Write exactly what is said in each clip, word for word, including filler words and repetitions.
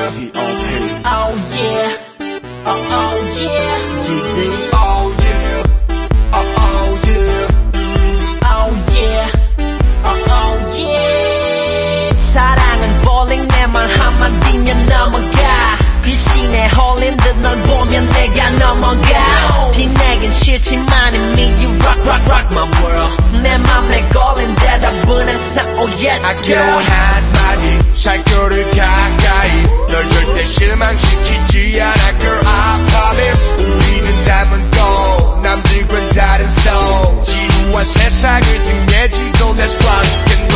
T O P. Oh yeah, oh oh yeah, G D. Oh yeah, oh oh yeah, oh yeah, oh oh yeah. 사랑은 bowling 내 말 한마디면 넘어가. 귀신에 홀린 듯 널 보면 내가 넘어가. 뒤내긴 싫지만 이미 you rock rock rock my world. 내 맘에 걸린 대답은 항상 oh yes girl. 아껴온 한마디 살결을 가까이 널 절대 실망시키지 않아 girl I promise. 우리는 닮은 거 남들과는 다른 soul. 지루한 세상을 등에 지고 let's rock and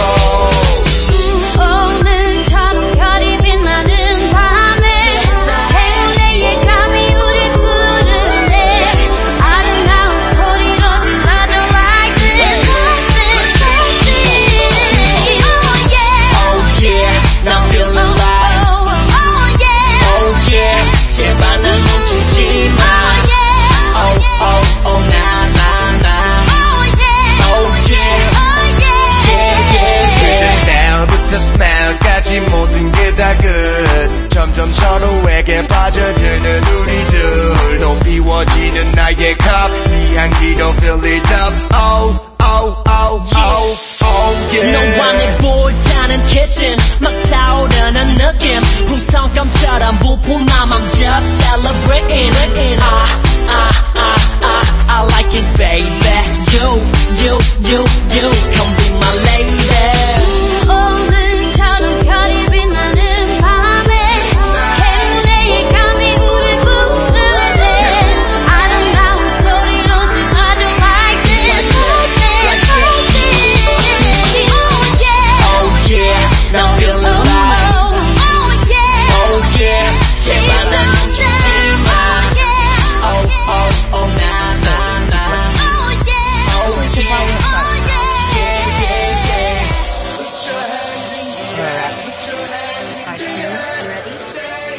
roll. 오늘처럼 별이 빛나는 밤에 행운의 예감이 우릴 부르네. 아름다운 소리로 질러줘 like this, like this, like this. Oh yeah, Oh yeah, I'm feeling alive. oh, oh yeah, Oh yeah, 제발 날 멈추지 마. oh yeah, Oh oh oh na na na. oh yeah, Oh yeah, oh yeah, yeah yeah yeah. Styl부터 smell까지 모든 게 다 good. 점점 서로에게 빠져드는 우리들. 높이워지는 나의 cup. 이 향기로 fill it up. Oh oh oh oh oh yeah. 너와 내 보자는 kitchen 막 타오르는 느낌. 풍선껌처럼 부푼 맘 I'm just celebrating. Ah ah ah ah I like it baby. You you you you come be my lady. 오늘처럼 별이 빛나는 밤에 행운의 예감이 우릴 부르네. 아름다운 소리로 질러줘 like this, like this, like this. Oh yeah, now feel Oh alive. yeah, oh yeah, Oh yeah, 제발 날 멈추지 마. Oh oh oh na na na. oh yeah, Oh yeah, oh yeah. yeah yeah yeah. Put your hands in the air. Put your hands in the air. Say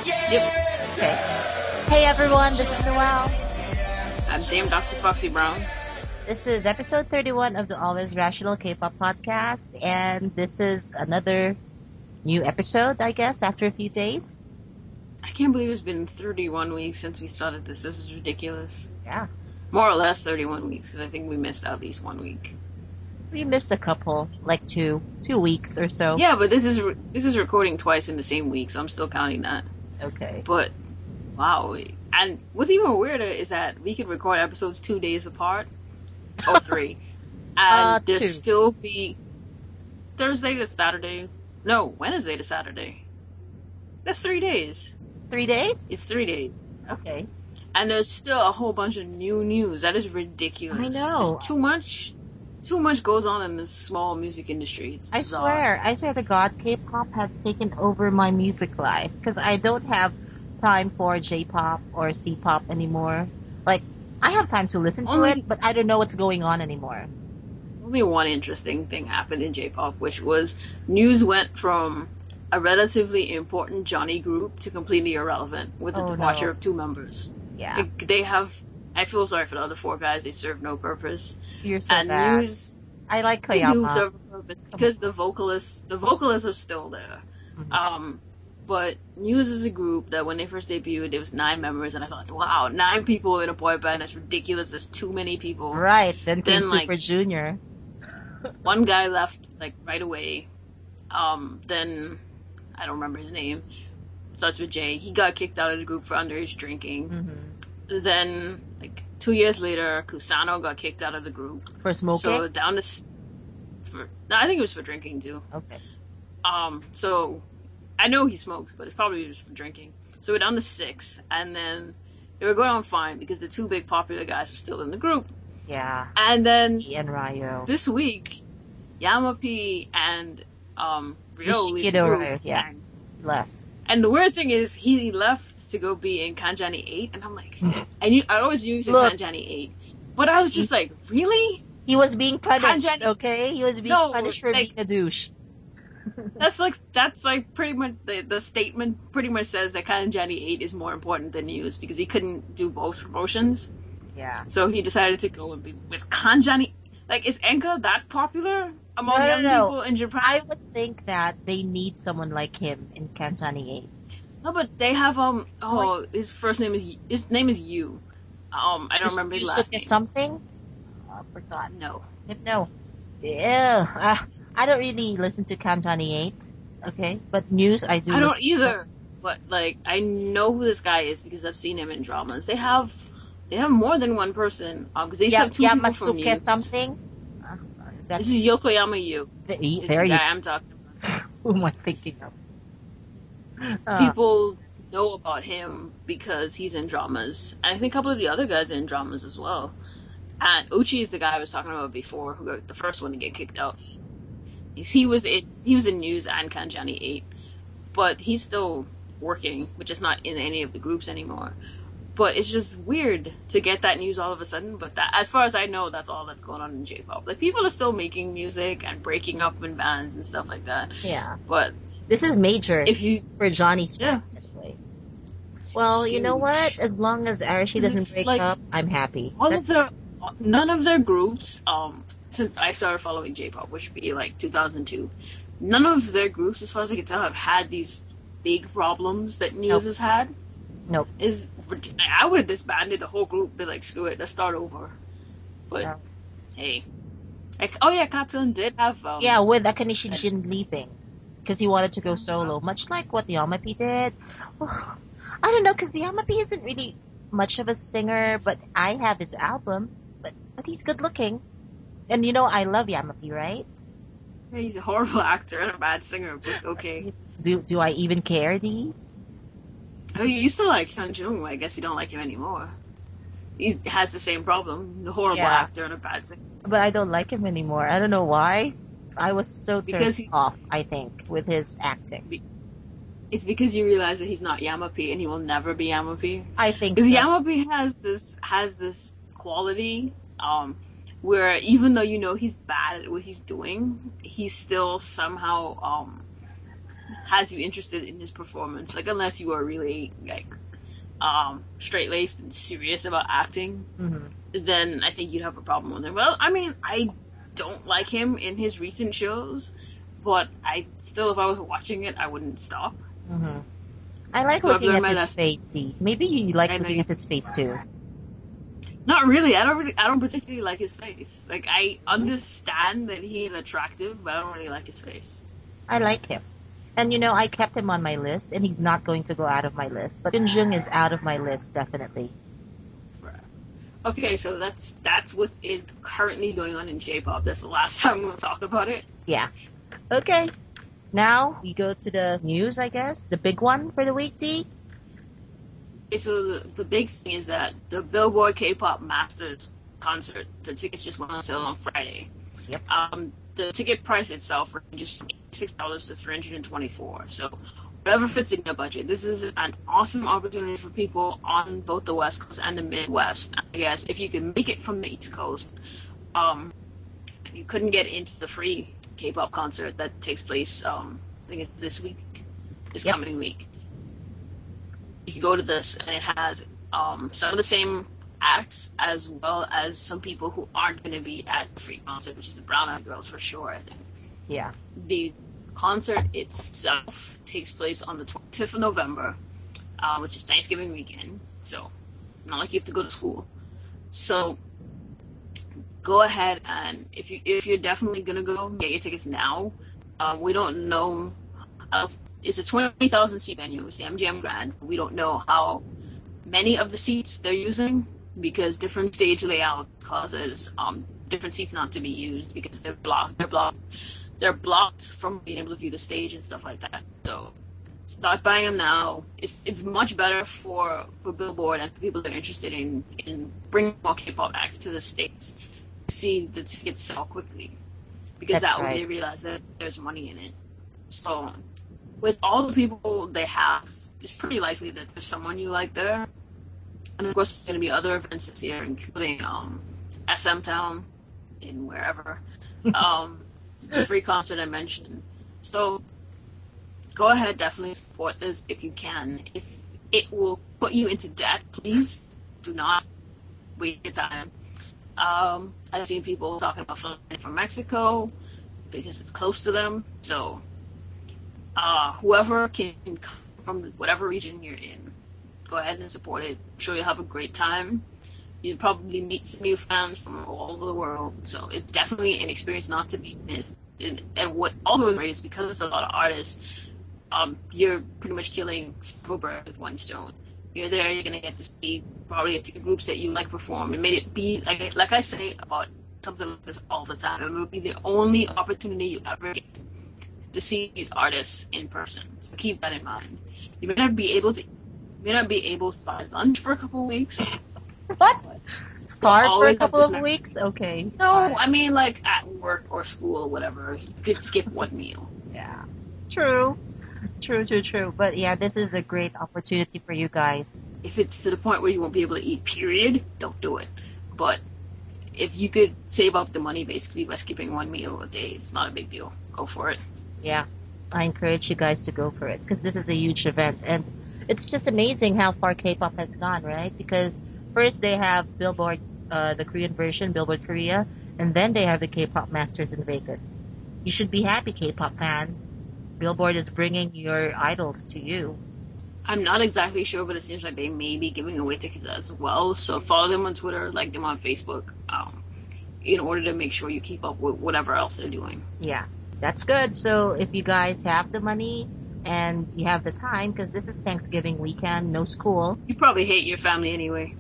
yeah. Okay. Hey everyone, this is Noel. I'm Dame Doctor Foxy Brown. This is episode thirty-one of the Always Rational K-pop podcast, and this is another new episode, I guess, after a few days. I can't believe it's been thirty-one weeks since we started this. This is ridiculous. Yeah. More or less thirty-one weeks, because I think we missed at least one week. We missed a couple, like two, two weeks or so. Yeah, but this is re- this is recording twice in the same week, so I'm still counting that. Okay. But wow, and what's even weirder is that we could record episodes two days apart, or three, and Uh, there two. still be Thursday to Saturday. No, Wednesday to Saturday. That's three days. Three days? It's three days. Okay. And there's still a whole bunch of new news. That is ridiculous. I know. There's too much, too much goes on in this small music industry. It's I bizarre. swear, I swear to God, K-pop has taken over my music life because I don't have time for J-pop or C-pop anymore. Like, I have time to listen to Only- it, but I don't know what's going on anymore. Only one interesting thing happened in J-pop, which was news went from a relatively important Johnny group to completely irrelevant with the Oh, departure no. of two members. Yeah, Like, they have. I feel sorry for the other four guys. They serve no purpose. you're so and bad. news I like they do Koyama. serve a purpose because the vocalists, the vocalists are still there. Mhm. Um, but News is a group that when they first debuted, there was nine members, and I thought, wow, nine people in a boy band, that's ridiculous. There's too many people. Right, then came Then, like- Super Junior. One guy left like right away. Um, then I don't remember his name. Starts with J. He got kicked out of the group for underage drinking. Mm-hmm. Then like two years later, Kusano got kicked out of the group. For smoking? So down to, s- for, no, I think it was for drinking too. Okay. Um, so I know he smokes, but it's probably just for drinking. So we're down to six, and then they were going on fine because the two big popular guys were still in the group. Yeah. And then He and Ryo. this week, Yamapi and um Ryo leave the Nishikido group. Ryo, yeah. And, Left. and the weird thing is, he left to go be in Kanjani eight, and I'm like, and you, I always use Look. Kanjani eight, but I was just like, really? He was being punished, Kanjani- okay? He was being No, punished for like- being a douche. That's like that's like pretty much the, the statement pretty much says that Kanjani eight is more important than News because he couldn't do both promotions. Yeah. So he decided to go and be with Kanjani. Like, is Enka that popular among No, no, young no. people in Japan? I would think that they need someone like him in Kanjani eight. No, but they have um. Oh, his first name is his name is Yu. Um, I don't Yus- remember his last Yusuke name. something? Oh, I forgot. No, No. Yeah. Uh, I don't really listen to Kanjani eight. Okay. But news, I do I don't listen to. either. But like, I know who this guy is because I've seen him in dramas. They have they have more than one person. Um, because they used to Yeah, have two people from Yamasuke news. something? Uh, is that This is Yokoyama Yu. the, Is there the you guy I'm talking about. Who am I thinking of? Uh, People know about him because he's in dramas. And I think a couple of the other guys are in dramas as well. And Uchi is the guy I was talking about before, who got the first one to get kicked out. He's, he was in he was in News and Kanjani eight, but he's still working, which is not in any of the groups anymore. But it's just weird to get that news all of a sudden. But that, as far as I know, that's all that's going on in J-pop. Like, people are still making music and breaking up in bands and stuff like that. yeah. But This is major if you for Johnny's Yeah. fan, anyway. Well, you know huge. what? As long as Arashi It's doesn't break like- up, I'm happy. all That's, of their none of their groups, um, since I started following J-pop, which would be like two thousand two, none of their groups, as far as I can tell, have had these big problems that News Nope. has had. Nope. Is I would have disbanded the whole group, be like, screw it, let's start over. But Yeah. hey, like, oh yeah, Katsune did have um, yeah, with Akanishi Jin leaving. Because he wanted to go solo, much like what Yamapi did. I don't know, because Yamapi isn't really much of a singer, but I have his album. But, but he's good looking. And you know, I love Yamapi, right? he's a horrible actor and a bad singer, but okay. Do do I even care, D? Oh, you used to like Hyun Jung. I guess you don't like him anymore. He has the same problem: the horrible Yeah. actor and a bad singer. But I don't like him anymore. I don't know why. I was so turned Because he- off, I think, with his acting. It's because you realize that he's not Yamapi and he will never be Yamapi. I think Because so. Yamapi has this has this quality, um, where even though you know he's bad at what he's doing, he still somehow um has you interested in his performance. Like, unless you are really like um straight laced and serious about acting, Mhm. then I think you'd have a problem with him. Well, I mean, I don't like him in his recent shows, but I still, if I was watching it, I wouldn't stop. Mhm. I like So I've looking learned at my his lesson. face, D. Maybe you like I know looking you- at his face too. Not really. I don't really. I don't particularly like his face. Like, I understand that he's attractive, but I don't really like his face. I like him. And you know, I kept him on my list, and he's not going to go out of my list. But Jung is out of my list, definitely. Okay, so that's that's what is currently going on in J-pop. That's the last time we'll talk about it. Yeah. Okay. Now we go to the news, I guess. The big one for the week, D. Okay, so the, the big thing is that the Billboard K-pop Masters concert, the tickets just went on sale on Friday. Yep. Um, the ticket price itself ranges from eighty-six dollars to three hundred twenty-four dollars. So whatever fits in your budget. This is an awesome opportunity for people on both the West Coast and the Midwest. I guess if you can make it from the East Coast, um, you couldn't get into the free K-pop concert that takes place, um, I think it's this week, this Yep. coming week. You can go to this, and it has um, some of the same acts as well as some people who aren't going to be at the free concert, which is the Brown Eyed Girls for sure, I think. Yeah. The concert itself takes place on the twenty-fifth of November, uh, which is Thanksgiving weekend, so not like you have to go to school. So go ahead, and if you if you're definitely gonna go, get your tickets now. Um, we don't know. Uh, it's a twenty thousand seat venue. It's the M G M Grand. We don't know how many of the seats they're using because different stage layout causes um, different seats not to be used because they're blocked. They're blocked. They're blocked from being able to view the stage and stuff like that. So start buying them now. It's it's much better for, for Billboard and for people that are interested in, in bringing more K-pop acts to the States to see the tickets sell quickly. Because That's that way right. they realize that there's money in it. So with all the people they have, it's pretty likely that there's someone you like there. And of course there's going to be other events this year, including um, S M Town in wherever. um, it's a free concert I mentioned. So go ahead, definitely support this if you can. If it will put you into debt, please do not waste your time. Um, I've seen people talking about flying from Mexico because it's close to them. So uh, whoever can come from whatever region you're in. Go ahead and support it. I'm sure you'll have a great time. You'll probably meet some new fans from all over the world. So it's definitely an experience not to be missed. And, and what also is great is because it's a lot of artists, um, you're pretty much killing several birds with one stone. You're there, you're going to get to see probably a few groups that you like perform. And may it be, like, like I say about something like this all the time, it will be the only opportunity you ever get to see these artists in person. So keep that in mind. You may not be able to, you may not be able to buy lunch for a couple of weeks. What? Starve for a always have couple this of mem- weeks? Okay. No, I mean like at work or school or whatever. You could skip one meal. Yeah. True. True, true, true. But yeah, this is a great opportunity for you guys. If it's to the point where you won't be able to eat, period, don't do it. But if you could save up the money basically by skipping one meal a day, it's not a big deal. Go for it. Yeah. I encourage you guys to go for it because this is a huge event. And it's just amazing how far K-pop has gone, right? Because first they have Billboard, uh, the Korean version, Billboard Korea, and then they have the K-pop Masters in Vegas. You should be happy, K-pop fans. Billboard is bringing your idols to you. I'm not exactly sure, but it seems like they may be giving away tickets as well. So follow them on Twitter, like them on Facebook, um, in order to make sure you keep up with whatever else they're doing. Yeah, that's good. So if you guys have the money and you have the time, because this is Thanksgiving weekend, no school. You probably hate your family anyway.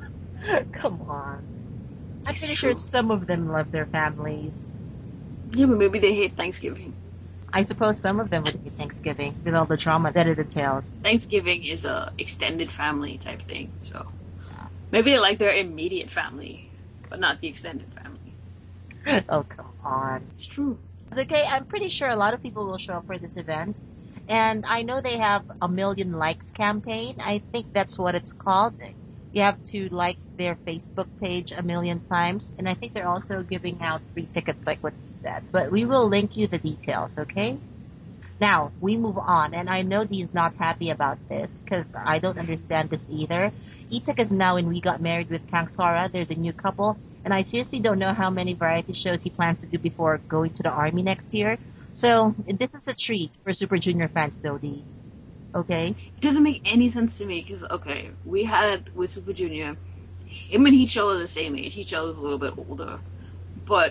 Come on. I'm It's pretty true. sure some of them love their families. Yeah, but maybe they hate Thanksgiving. I suppose some of them would hate Thanksgiving with all the drama that it entails. Thanksgiving is a extended family type thing, so maybe they like their immediate family, but not the extended family. Oh, come on. It's true. It's okay. I'm pretty sure a lot of people will show up for this event. And I know they have a million likes campaign. I think that's what it's called. You have to like their Facebook page a million times. And I think they're also giving out free tickets like what he said. But we will link you the details, okay? Now, we move on. And I know Dee's not happy about this because I don't understand this either. Itak is now in We Got Married with Kang Sora. They're the new couple. And I seriously don't know how many variety shows he plans to do before going to the army next year. So, this is a treat for Super Junior fans, though, Dee. Okay? It doesn't make any sense to me because, okay, we had with Super Junior, him and Heechul are the same age. Heechul is a little bit older, but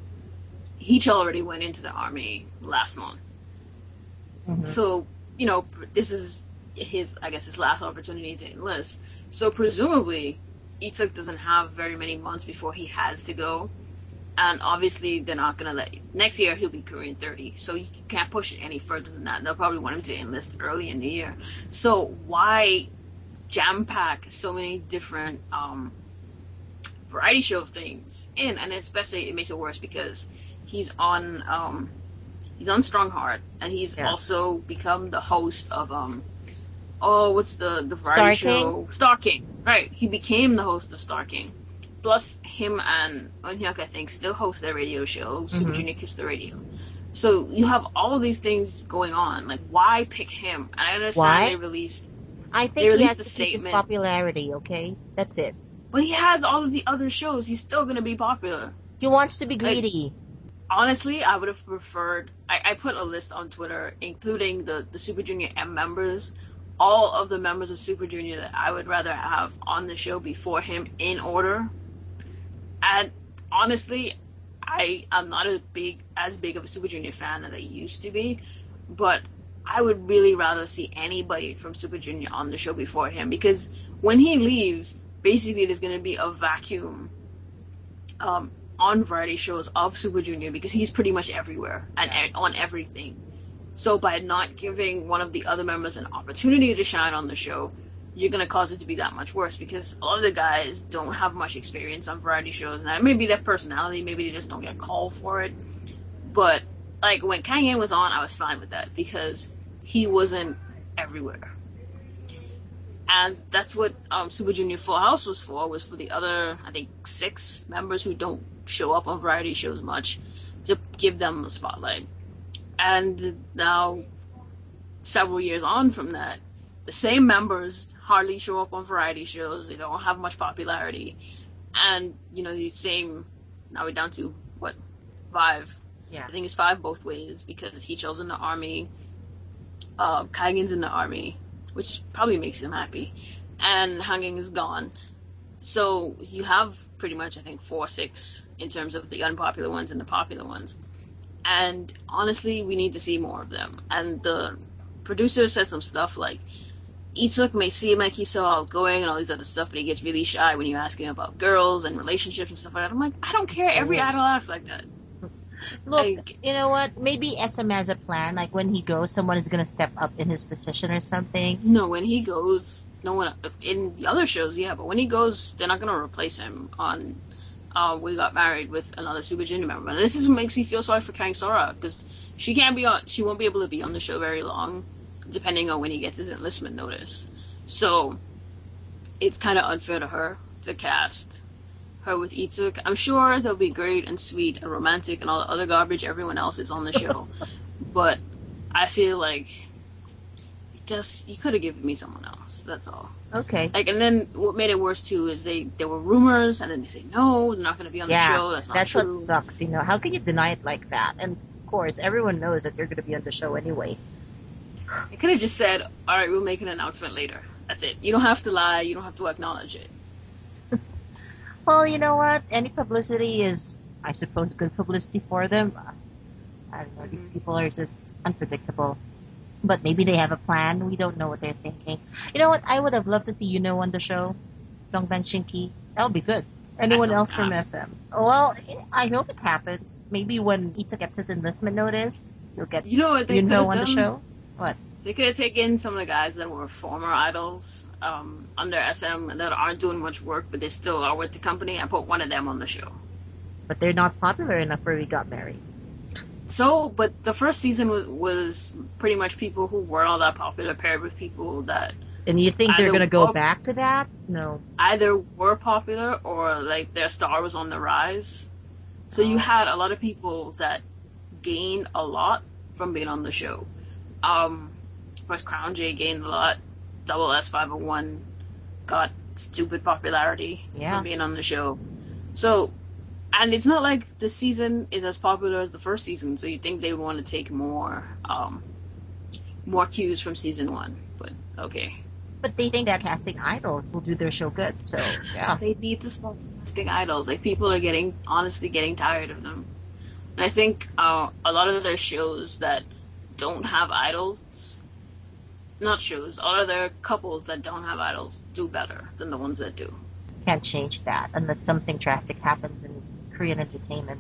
Heechul already went into the army last month. Mhm. So, you know, this is his, I guess, his last opportunity to enlist. So, presumably, Itzuk doesn't have very many months before he has to go. And obviously, they're not going to let... Next year, he'll be Korean thirty, so you can't push it any further than that. They'll probably want him to enlist early in the year. So why jam-pack so many different um, variety show things in? And especially, it makes it worse because he's on um, he's on Strong Heart, and he's Yeah. also become the host of... Um, oh, what's the, the variety Star King? show? Star King. Right, he became the host of Star King. Plus, him and Eunhyuk, I think, still host their radio show, Super Mhm. Junior Kiss the Radio. So you have all of these things going on. Like, why pick him? And I understand Why? they released, I They think he released has a to keep his statement. popularity, okay? That's it. but he has all of the other shows. He's still going to be popular. He wants to be greedy. Honestly, I would have preferred. I, I put a list on Twitter, including the, the Super Junior M members, all of the members of Super Junior that I would rather have on the show before him in order. And honestly, I am not a big as big of a Super Junior fan as I used to be, but I would really rather see anybody from Super Junior on the show before him, because when he leaves, basically there's going to be a vacuum um, on variety shows of Super Junior because he's pretty much everywhere and e- on everything. So by not giving one of the other members an opportunity to shine on the show, you're going to cause it to be that much worse, because a lot of the guys don't have much experience on variety shows, and that may be their personality, maybe they just don't get called for it. But like when Kang In was on, I was fine with that because he wasn't everywhere. And that's what um, Super Junior Full House was for, was for the other, I think, six members who don't show up on variety shows much, to give them the spotlight. And now, several years on from that, the same members hardly show up on variety shows. They don't have much popularity. And, you know, the same, now we're down to, what, five? Yeah. I think it's five both ways, because Heechel's in the army, uh, Kaigen's in the army, which probably makes him happy. And Hanging is gone. So you have pretty much, I think, four, six in terms of the unpopular ones and the popular ones. And honestly, we need to see more of them. And the producer said some stuff like, Itzuk may seem like he's so outgoing and all these other stuff, but he gets really shy when you ask him about girls and relationships and stuff like that. I'm like, I don't care. Every idol acts like that. Look, Like, you know what? Maybe S M has a plan. Like when he goes, someone is gonna step up in his position or something. no, when he goes, no one in the other shows, yeah, but when he goes, they're not gonna replace him on. Uh, we got married with another Super Junior member, and this is what makes me feel sorry for Kang Sora because she can't be on. She won't be able to be on the show very long, depending on when he gets his enlistment notice. So it's kind of unfair to her to cast her with Itzuk. I'm sure they'll be great and sweet and romantic and all the other garbage everyone else is on the show, but I feel like just you could have given me someone else. That's all. Okay. Like, and then what made it worse too is they there were rumors, and then they say no, they're not going to be on Yeah, the show. That's not that's true. what sucks. You know, how can you deny it like that? And of course, everyone knows that you're gonna be on the show anyway. They could have just said, "All right, we'll make an announcement later." That's it. You don't have to lie. You don't have to acknowledge it. Well, you know what? Any publicity is, I suppose, good publicity for them. I don't know. These Mhm. people are just unpredictable. But maybe they have a plan. We don't know what they're thinking. You know what? I would have loved to see Yuno on the show. Dongbang Shinki. That would be good. Anyone not else from gonna S M? Well, I hope it happens. Maybe when Ita gets his enlistment notice, you'll get You know what they could Yuno have on done? the show. What? They could have taken some of the guys that were former idols um, under S M and that aren't doing much work, but they still are with the company, and put one of them on the show. But they're not popular enough where we got married. So, but the first season was, was pretty much people who weren't all that popular paired with people that And you think they're Either gonna go were- back to that? No. either were popular or like their star was on the rise. So you Oh. had a lot of people that gained a lot from being on the show. Um, of course, Crown J gained a lot. Double S five oh one got stupid popularity Yeah. from being on the show. So, and it's not like the season is as popular as the first season, so you think they would want to take more, um, more cues from season one. But okay. But they think that casting idols will do their show good. So yeah. They need to stop casting idols. Like, people are getting, honestly, getting tired of them. And I think uh, a lot of their shows that don't have idols, not shows, a lot of their couples that don't have idols do better than the ones that do. Can't change that unless something drastic happens in Korean entertainment.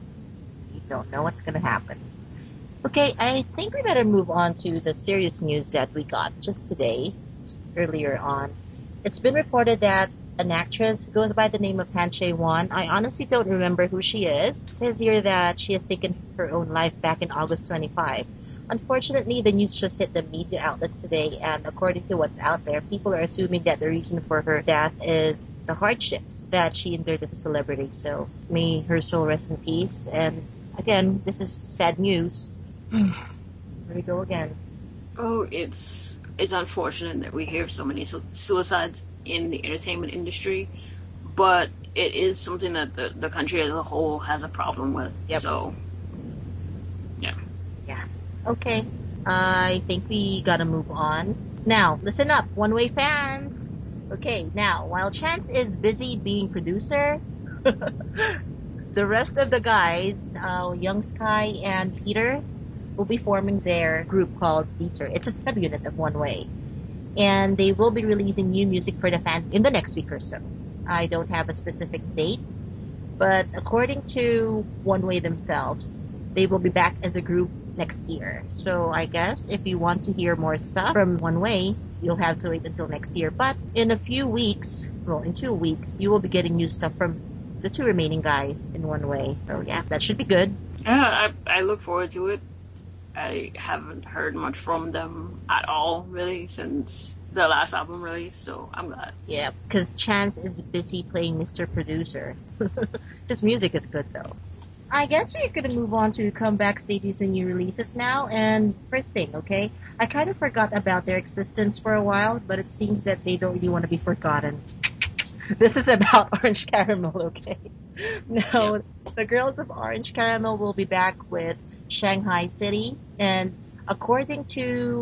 You don't know what's going to happen. Okay, I think we better move on to the serious news that we got just today, just earlier on. It's been reported that an actress who goes by the name of Han Chae-won, I honestly don't remember who she is. It says here that she has taken her own life back in August twenty-fifth. Unfortunately, the news just hit the media outlets today, and according to what's out there, people are assuming that the reason for her death is the hardships that she endured as a celebrity. So may her soul rest in peace. And again, this is sad news. Here we go again. Oh, it's it's unfortunate that we hear of so many su- suicides in the entertainment industry, but it is something that the, the country as a whole has a problem with. Yep. So, yeah. Okay, I think we gotta move on. Now, listen up, One Way fans. Okay, now, while Chance is busy being producer, the rest of the guys, uh, Young Sky and Peter, will be forming their group called Beater. It's a subunit of One Way. And they will be releasing new music for the fans in the next week or so. I don't have a specific date, but according to One Way themselves, they will be back as a group next year. So I guess if you want to hear more stuff from One Way, you'll have to wait until next year. But in a few weeks, well, in two weeks, you will be getting new stuff from the two remaining guys in One Way. So yeah, that should be good. Yeah, I, I look forward to it. I haven't heard much from them at all, really, since the last album release, so I'm glad. Yeah, because Chance is busy playing Mister Producer. His music is good, though. I guess we're going to move on to comebacks, debuts, and new releases now. And first thing, okay? I kind of forgot about their existence for a while, but it seems that they don't really want to be forgotten. This is about Orange Caramel, okay? Now, Yep. the girls of Orange Caramel will be back with Shanghai City. And according to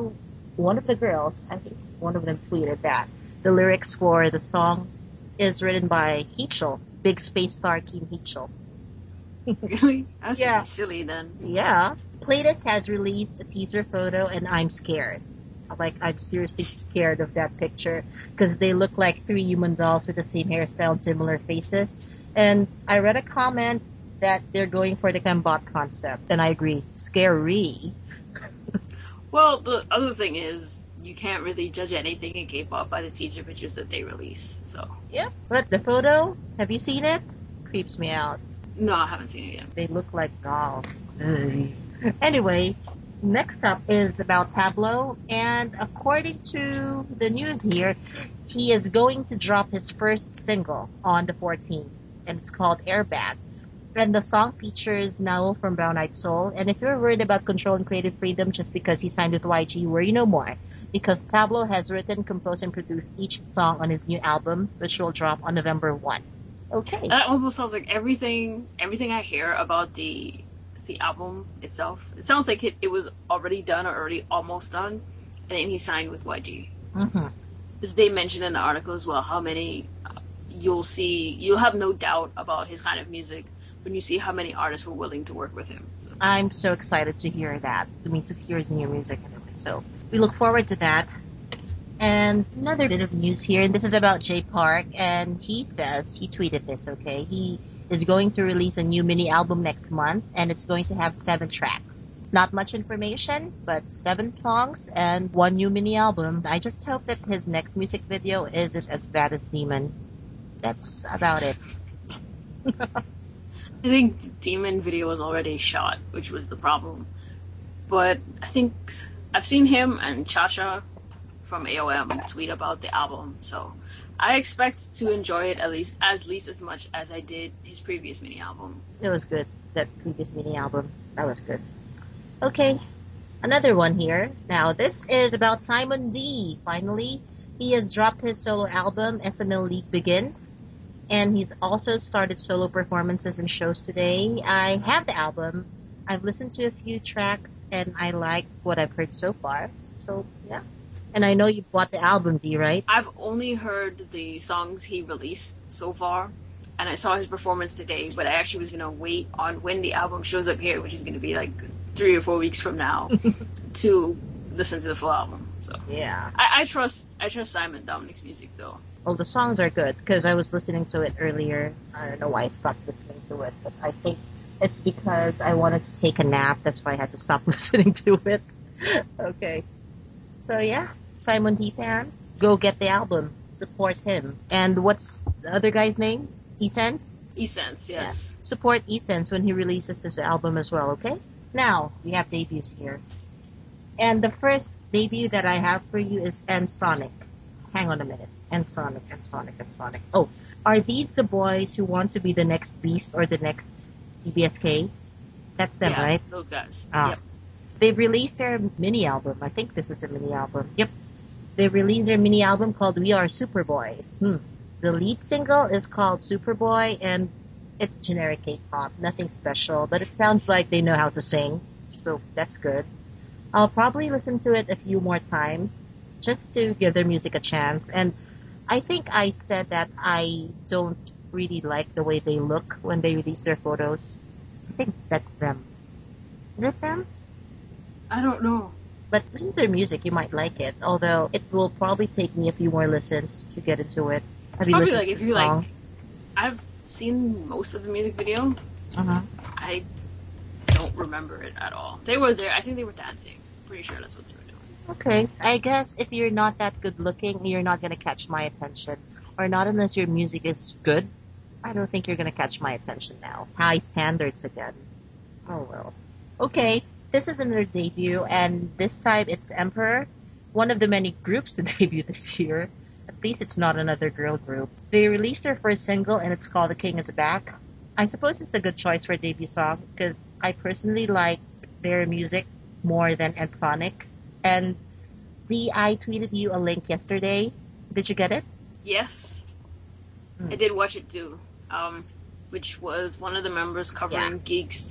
one of the girls, I think one of them tweeted that the lyrics for the song is written by Heechul, big space star Kim Heechul. Really? That's Yeah. yeah. silly then. Yeah. Playtest has released a teaser photo, and I'm scared. Like, I'm seriously scared of that picture because they look like three human dolls with the same hairstyle and similar faces. And I read a comment that they're going for the Kambot concept, and I agree. Scary. Well, the other thing is, you can't really judge anything in K-pop by the teaser pictures that they release. So, Yep. But the photo, have you seen it? Creeps me out. no, I haven't seen it yet. They look like dolls. Anyway, next up is about Tableau, and according to the news here, he is going to drop his first single on the fourteenth, and it's called Airbag. And the song features Naul from Brown Eyed Soul, and if you're worried about control and creative freedom just because he signed with Y G, worry no more, because Tableau has written, composed, and produced each song on his new album, which will drop on November first. Okay. That almost sounds like everything everything I hear about the the album itself. It sounds like it, it was already done or already almost done, and then he signed with Y G. Mm-hmm. As they mentioned in the article as well, how many uh, you'll see, you'll have no doubt about his kind of music when you see how many artists were willing to work with him. So. I'm so excited to hear that. I mean, to hear his new music anyway. So we look forward to that. And another bit of news here, and this is about Jay Park, and he says, he tweeted this, okay? He is going to release a new mini album next month, and it's going to have seven tracks. Not much information, but seven songs and one new mini album. I just hope that his next music video isn't as bad as Demon. That's about it. I think the Demon video was already shot, which was the problem. But I think I've seen him and Chasha from A O M tweet about the album, so I expect to enjoy it at least as least as much as I did his previous mini album. It was good, that previous mini album. That was good. Okay, another one here. Now, this is about Simon D. Finally, he has dropped his solo album, S N L League Begins, and he's also started solo performances and shows today. I have the album. I've listened to a few tracks, and I like what I've heard so far. So, yeah. And I know you bought the album, D, right? I've only heard the songs he released so far, and I saw his performance today, but I actually was going to wait on when the album shows up here, which is going to be like three or four weeks from now, to listen to the full album. So Yeah. I, I trust I trust Simon Dominic's music, though. Well, the songs are good, because I was listening to it earlier. I don't know why I stopped listening to it, but I think it's because I wanted to take a nap. That's why I had to stop listening to it. Okay. So, yeah. Simon D fans, go get the album. Support him. And what's the other guy's name? Essence? Essence, yes. Yeah. Support Essence when he releases his album as well, okay? Now, we have debuts here. And the first debut that I have for you is N-Sonic. Hang on a minute. N-Sonic, N-Sonic, N-Sonic. Oh, are these the boys who want to be the next Beast or the next T B S K? That's them, Yeah, right? those guys. Ah. Yep. They've released their mini album. I think this is a mini album. Yep. They've released their mini album called We Are Superboys. Hmm. The lead single is called Superboy, and it's generic K-pop. Nothing special, but it sounds like they know how to sing, so that's good. I'll probably listen to it a few more times just to give their music a chance. And I think I said that I don't really like the way they look when they release their photos. I think that's them. Is it them? I don't know. But listen to their music, you might like it. Although it will probably take me a few more listens to get into it. Have you Probably listened like to if the you song? like, I've seen most of the music video. Uh-huh. I don't remember it at all. They were there. I think they were dancing. Pretty sure that's what they were doing. Okay. I guess if you're not that good looking, you're not going to catch my attention. Or not unless your music is good. I don't think you're going to catch my attention now. High standards again. Oh well. Okay. This is another debut, and this time it's Emperor, one of the many groups to debut this year. At least it's not another girl group. They released their first single, and it's called The King Is Back. I suppose it's a good choice for a debut song, because I personally like their music more than N-Sonic. And D, I tweeted you a link yesterday. Did you get it? Yes, Hmm. I did watch it too. Um, which was one of the members covering Yeah. Geek's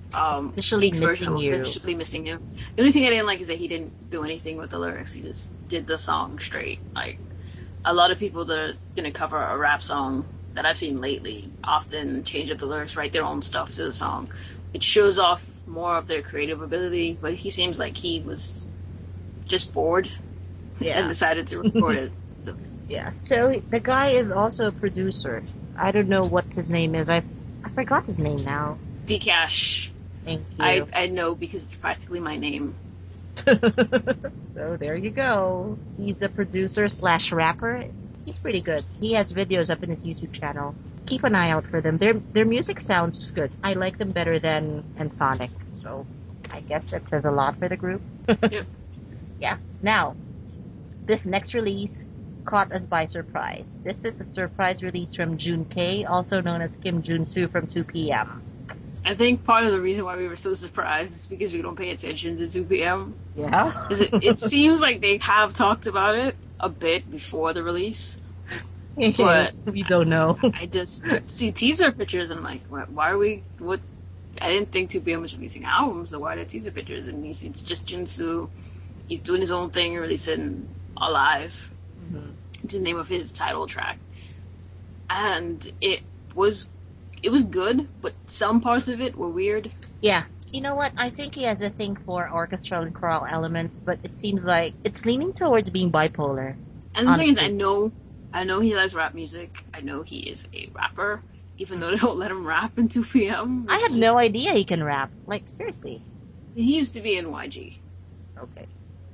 um, Officially Pete's version Missing of You. Officially Missing You. The only thing I didn't like is that he didn't do anything with the lyrics. He just did the song straight. Like, a lot of people that are gonna cover a rap song that I've seen lately often change up the lyrics, write their own stuff to the song. It shows off more of their creative ability, but he seems like he was just bored Yeah. and decided to record it. So, Yeah. So the guy is also a producer. I don't know what his name is. I I forgot his name now. Dcash, Thank I, you. I know because it's practically my name. So there you go. He's a producer slash rapper. He's pretty good. He has videos up in his YouTube channel. Keep an eye out for them. Their their music sounds good. I like them better than Ensoniq. So I guess that says a lot for the group. Yep. Yeah. Now, this next release caught us by surprise. This is a surprise release from June K, also known as Kim Jun-soo from two P M. I think part of the reason why we were so surprised is because we don't pay attention to two P M. Yeah. Is it, it seems like they have talked about it a bit before the release. But we don't know. I just see teaser pictures and I'm like, why, why are we, what, I didn't think two P M was releasing albums, so why are there teaser pictures? And he's, it's just Jin-soo. He's doing his own thing, releasing Alive. Mhm. It's the name of his title track. And it was, it was good, but some parts of it were weird. Yeah. You know what? I think he has a thing for orchestral and choral elements, but it seems like it's leaning towards being bipolar. And the thing is, Honestly. I know, I know he likes rap music. I know he is a rapper, even though they don't let him rap in two P M. I had no idea he can rap. Like, seriously. He used to be in Y G, Okay.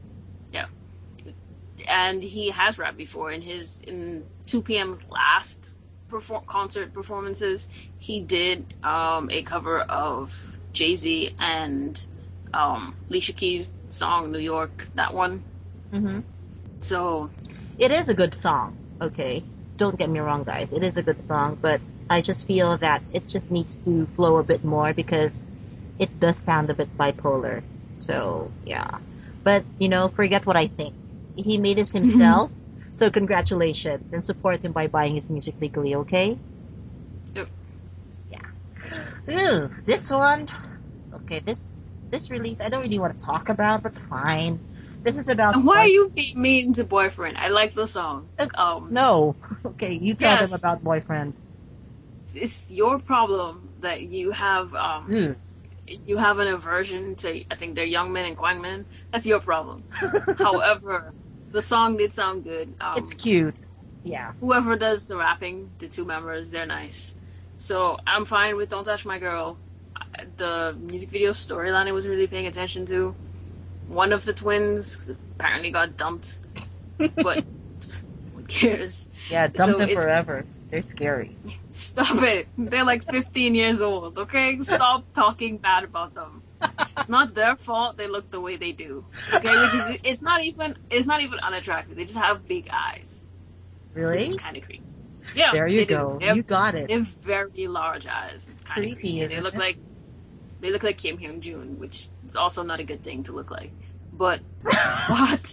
and he has rapped before. In his in two P M's last perform- concert performances, he did um, a cover of Jay-Z and um, Alicia Keys' song "New York." That one. Mm-hmm. So It is a good song, okay? Don't get me wrong, guys. It is a good song, but I just feel that it just needs to flow a bit more because it does sound a bit bipolar. So, yeah. But, you know, forget what I think. He made this himself, so congratulations, and support him by buying his music legally, okay? Yep. Yeah. Ooh, this one, okay, this this release I don't really want to talk about, but fine. This is about... why are you being mean to Boyfriend? I like the song. Um, No. Okay, you tell Yes. them about Boyfriend. It's your problem that you have um, Mm. you have an aversion to, I think they're Youngmin and Kwangmin. That's your problem. However, the song did sound good. Um, It's cute. Yeah. whoever does the rapping, the two members, they're nice. So I'm fine with Don't Touch My Girl. The music video storyline I was really paying attention to. One of the twins apparently got dumped, but who cares? Yeah, dump So them it's- forever. They're scary. Stop it. They're like fifteen years old, okay? Stop talking bad about them. It's not their fault they look the way they do. Okay, which is it's not even it's not even unattractive. They just have big eyes. Which Really? is kind of creepy. Yeah. There you they do. go. They have, You got it. they have very large eyes. It's kind of Creepy, creepy. They isn't look it? like they look like Kim Hyun Jun, which is also not a good thing to look like. But what?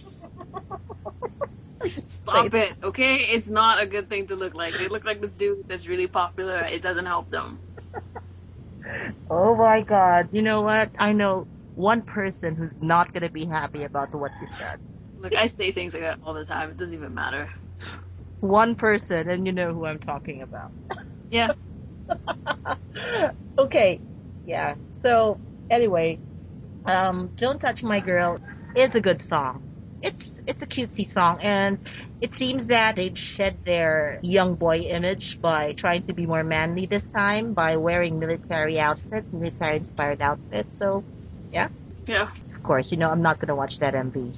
Stop it, okay? It's not a good thing to look like. They look like this dude that's really popular. It doesn't help them. Oh my god. You know what? I know one person who's not gonna be happy about what you said. Look, I say things like that all the time. It doesn't even matter. One person, and you know who I'm talking about. Yeah. Okay. Yeah. So, anyway, um, Don't Touch My Girl is a good song. It's it's a cutesy song, and it seems that they'd shed their young boy image by trying to be more manly this time by wearing military outfits, military-inspired outfits. So, Yeah. of course, you know I'm not gonna watch that M V.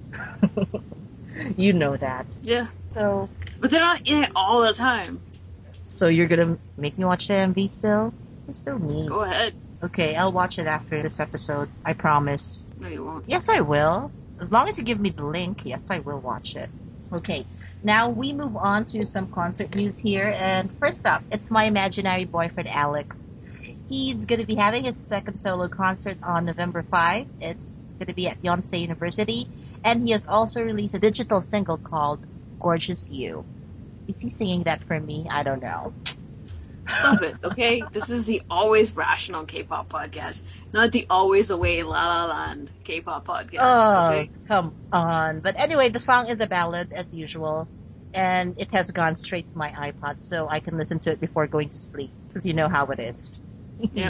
You know that. Yeah. So, But they're not in it all the time. so you're gonna make me watch the M V still? You're so mean. Go ahead. Okay, I'll watch it after this episode. I promise. No, you won't. Yes, I will. As long as you give me the link, yes, I will watch it. Okay, now we move on to some concert news here. And first up, it's my imaginary boyfriend, Alex. He's going to be having his second solo concert on November fifth. It's going to be at Yonsei University. And he has also released a digital single called Gorgeous You. Is he singing that for me? I don't know. Stop it, okay? This is the Always Rational K-pop podcast, not the Always Away La La Land K-pop podcast, Oh, okay? come on. But anyway, the song is a ballad as usual, and it has gone straight to my iPod, so I can listen to it before going to sleep, because you know how it is. Yeah.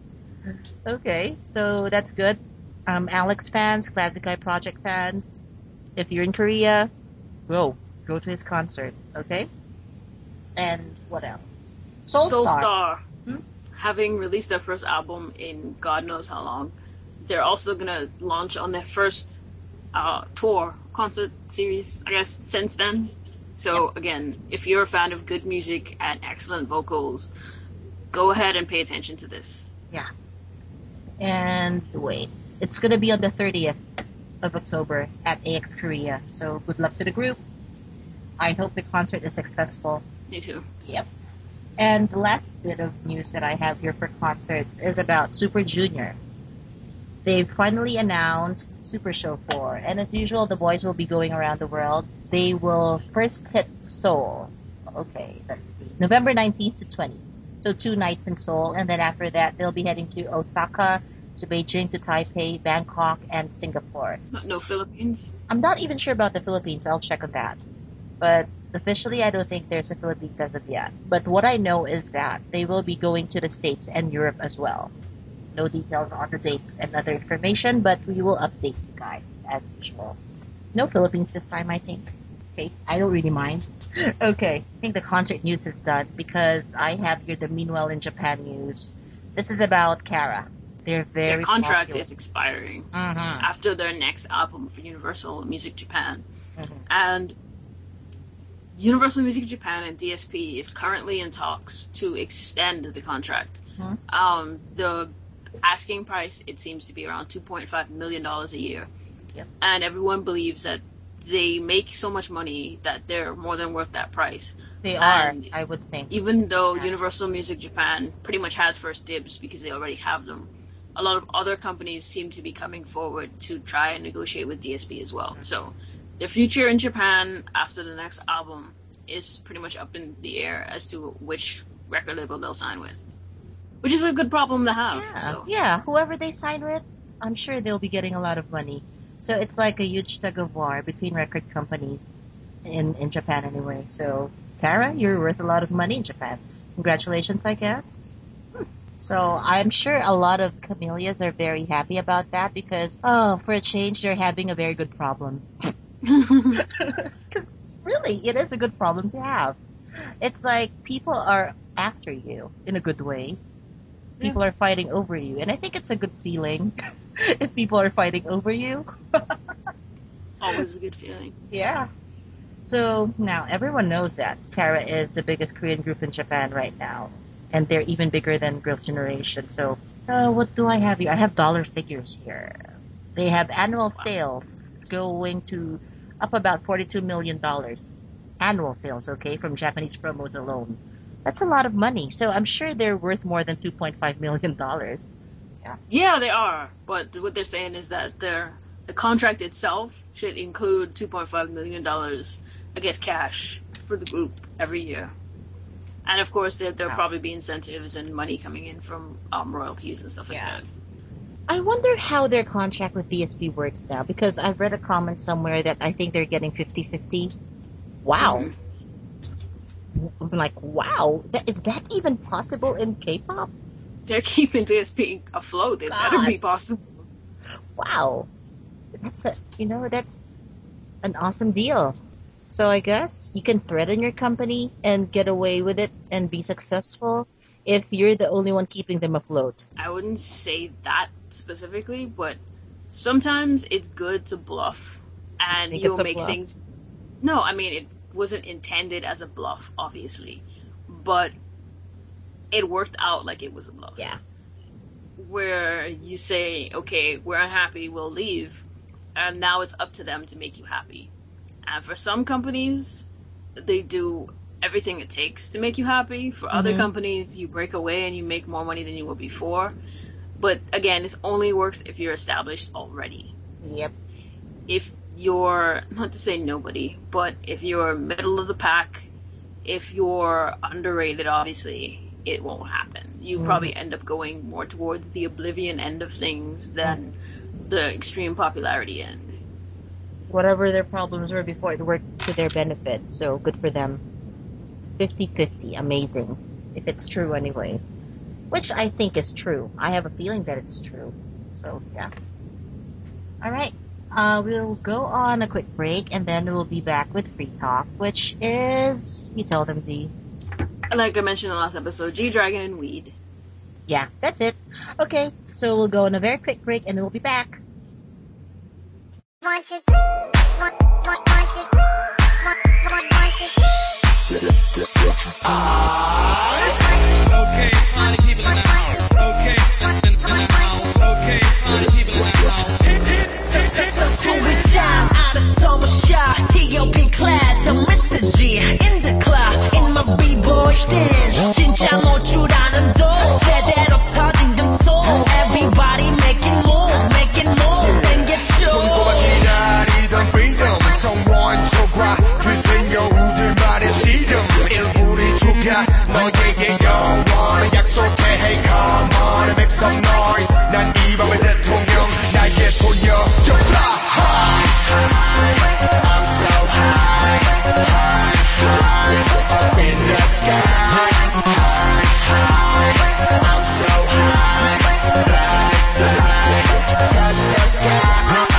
Okay, so that's good. Um, Alex fans, Classic Eye Project fans, if you're in Korea, go. Go to his concert, okay? And what else? Soulstar. Soulstar, Hmm? having released their first album in God knows how long, they're also gonna launch on their first uh, tour, concert series, I guess, since then. So again, if you're a fan of good music and excellent vocals, go ahead and pay attention to this. Yeah. And wait, it's going to be on the thirtieth of October at A X Korea. So good luck to the group. I hope the concert is successful. Me too. Yep. And the last bit of news that I have here for concerts is about Super Junior. They've finally announced Super Show four, and as usual, the boys will be going around the world. They will first hit Seoul. Okay, let's see. November nineteenth to twentieth. So two nights in Seoul, and then after that, they'll be heading to Osaka, to Beijing, to Taipei, Bangkok, and Singapore. No, no Philippines? I'm not even sure about the Philippines. I'll check on that. But officially, I don't think there's a Philippines as of yet. But what I know is that they will be going to the States and Europe as well. No details on the dates and other information, but we will update you guys as usual. No Philippines this time, I think. Okay, I don't really mind. Okay, I think the concert news is done because I have here the Meanwhile in Japan news. This is about Kara. They're very Their contract popular. is expiring Mhm. after their next album for Universal Music Japan. Mhm. And Universal Music Japan and D S P is currently in talks to extend the contract. Hmm. Um, the asking price, it seems to be around two point five million dollars a year. Yep. And everyone believes that they make so much money that they're more than worth that price. They are, And I would think. Even though Yeah. Universal Music Japan pretty much has first dibs because they already have them, a lot of other companies seem to be coming forward to try and negotiate with D S P as well. So the future in Japan after the next album is pretty much up in the air as to which record label they'll sign with, which is a good problem to have. Yeah, So. yeah. Whoever they sign with, I'm sure they'll be getting a lot of money. So it's like a huge tug of war between record companies in, in Japan anyway. So, Kara, you're worth a lot of money in Japan. Congratulations, I guess. Hmm. So I'm sure a lot of camellias are very happy about that because, oh, for a change, they're having a very good problem. Because really, it is a good problem to have. It's like people are after you in a good way. People are fighting over you, and I think it's a good feeling if people are fighting over you. Always a good feeling. Yeah. So now everyone knows that Kara is the biggest Korean group in Japan right now, and they're even bigger than Girls' Generation. So uh, what do I have here? I have dollar figures here. They have annual sales going to up about forty-two million dollars. Annual sales, okay, from Japanese promos alone. That's a lot of money. So I'm sure they're worth more than two point five million dollars. Yeah, they are. But what they're saying is that their the contract itself should include two point five million dollars, I guess, cash for the group every year. And of course, there there'll Wow. probably be incentives and money coming in from um, royalties and stuff like Yeah. that. I wonder how their contract with D S P works now, because I've read a comment somewhere that I think they're getting fifty-fifty. Wow. Mhm. I'm like, wow, that, is that even possible in K-pop? They're keeping D S P afloat. It better God. be possible. Wow. That's a, you know, that's an awesome deal. So I guess you can threaten your company and get away with it and be successful if you're the only one keeping them afloat. I wouldn't say that specifically, but sometimes it's good to bluff, and Think you'll it's a make bluff? things. No, I mean it wasn't intended as a bluff, obviously, but it worked out like it was a bluff. Yeah. Where you say, okay, we're unhappy, we'll leave, and now it's up to them to make you happy. And for some companies, they do everything it takes to make you happy. For other Mhm. companies, you break away and you make more money than you were before. But again, this only works if you're established already. Yep. If you're, not to say nobody, but if you're middle of the pack, if you're underrated, obviously, it won't happen. You Mm. probably end up going more towards the oblivion end of things than the extreme popularity end. Whatever their problems were before, it worked to their benefit, so good for them. fifty-fifty, amazing. If it's true anyway. Which I think is true. I have a feeling that it's true. So, yeah. Alright, uh, we'll go on a quick break, and then we'll be back with Free Talk, which is... You tell them, D. Like I mentioned in the last episode, G-Dragon and Weed. Yeah, that's it. Okay, so we'll go on a very quick break, and then we'll be back. Want to want, want, want to want, want, want to Okay, party people in the house. Okay, in, in the house. Okay, party people in the house. Hit, hit, hit, hit. 소위장 out of summer shot T O P class I'm Mister G in the club in my b-boy stance 진짜 못 줄 아는 도 제대로 터진 금속 Everybody making move making move 땡겼죠 손꼽아 기다리던 freedom 정원 초과 들생 여우들 말의 시름 일부리 주가 너에게 영원히 약속해 Hey come on make some noise 난 이 밤의 대통령 나의 소녀 You fly high I'm so high high high up in the sky high high I'm so high fly fly touch the sky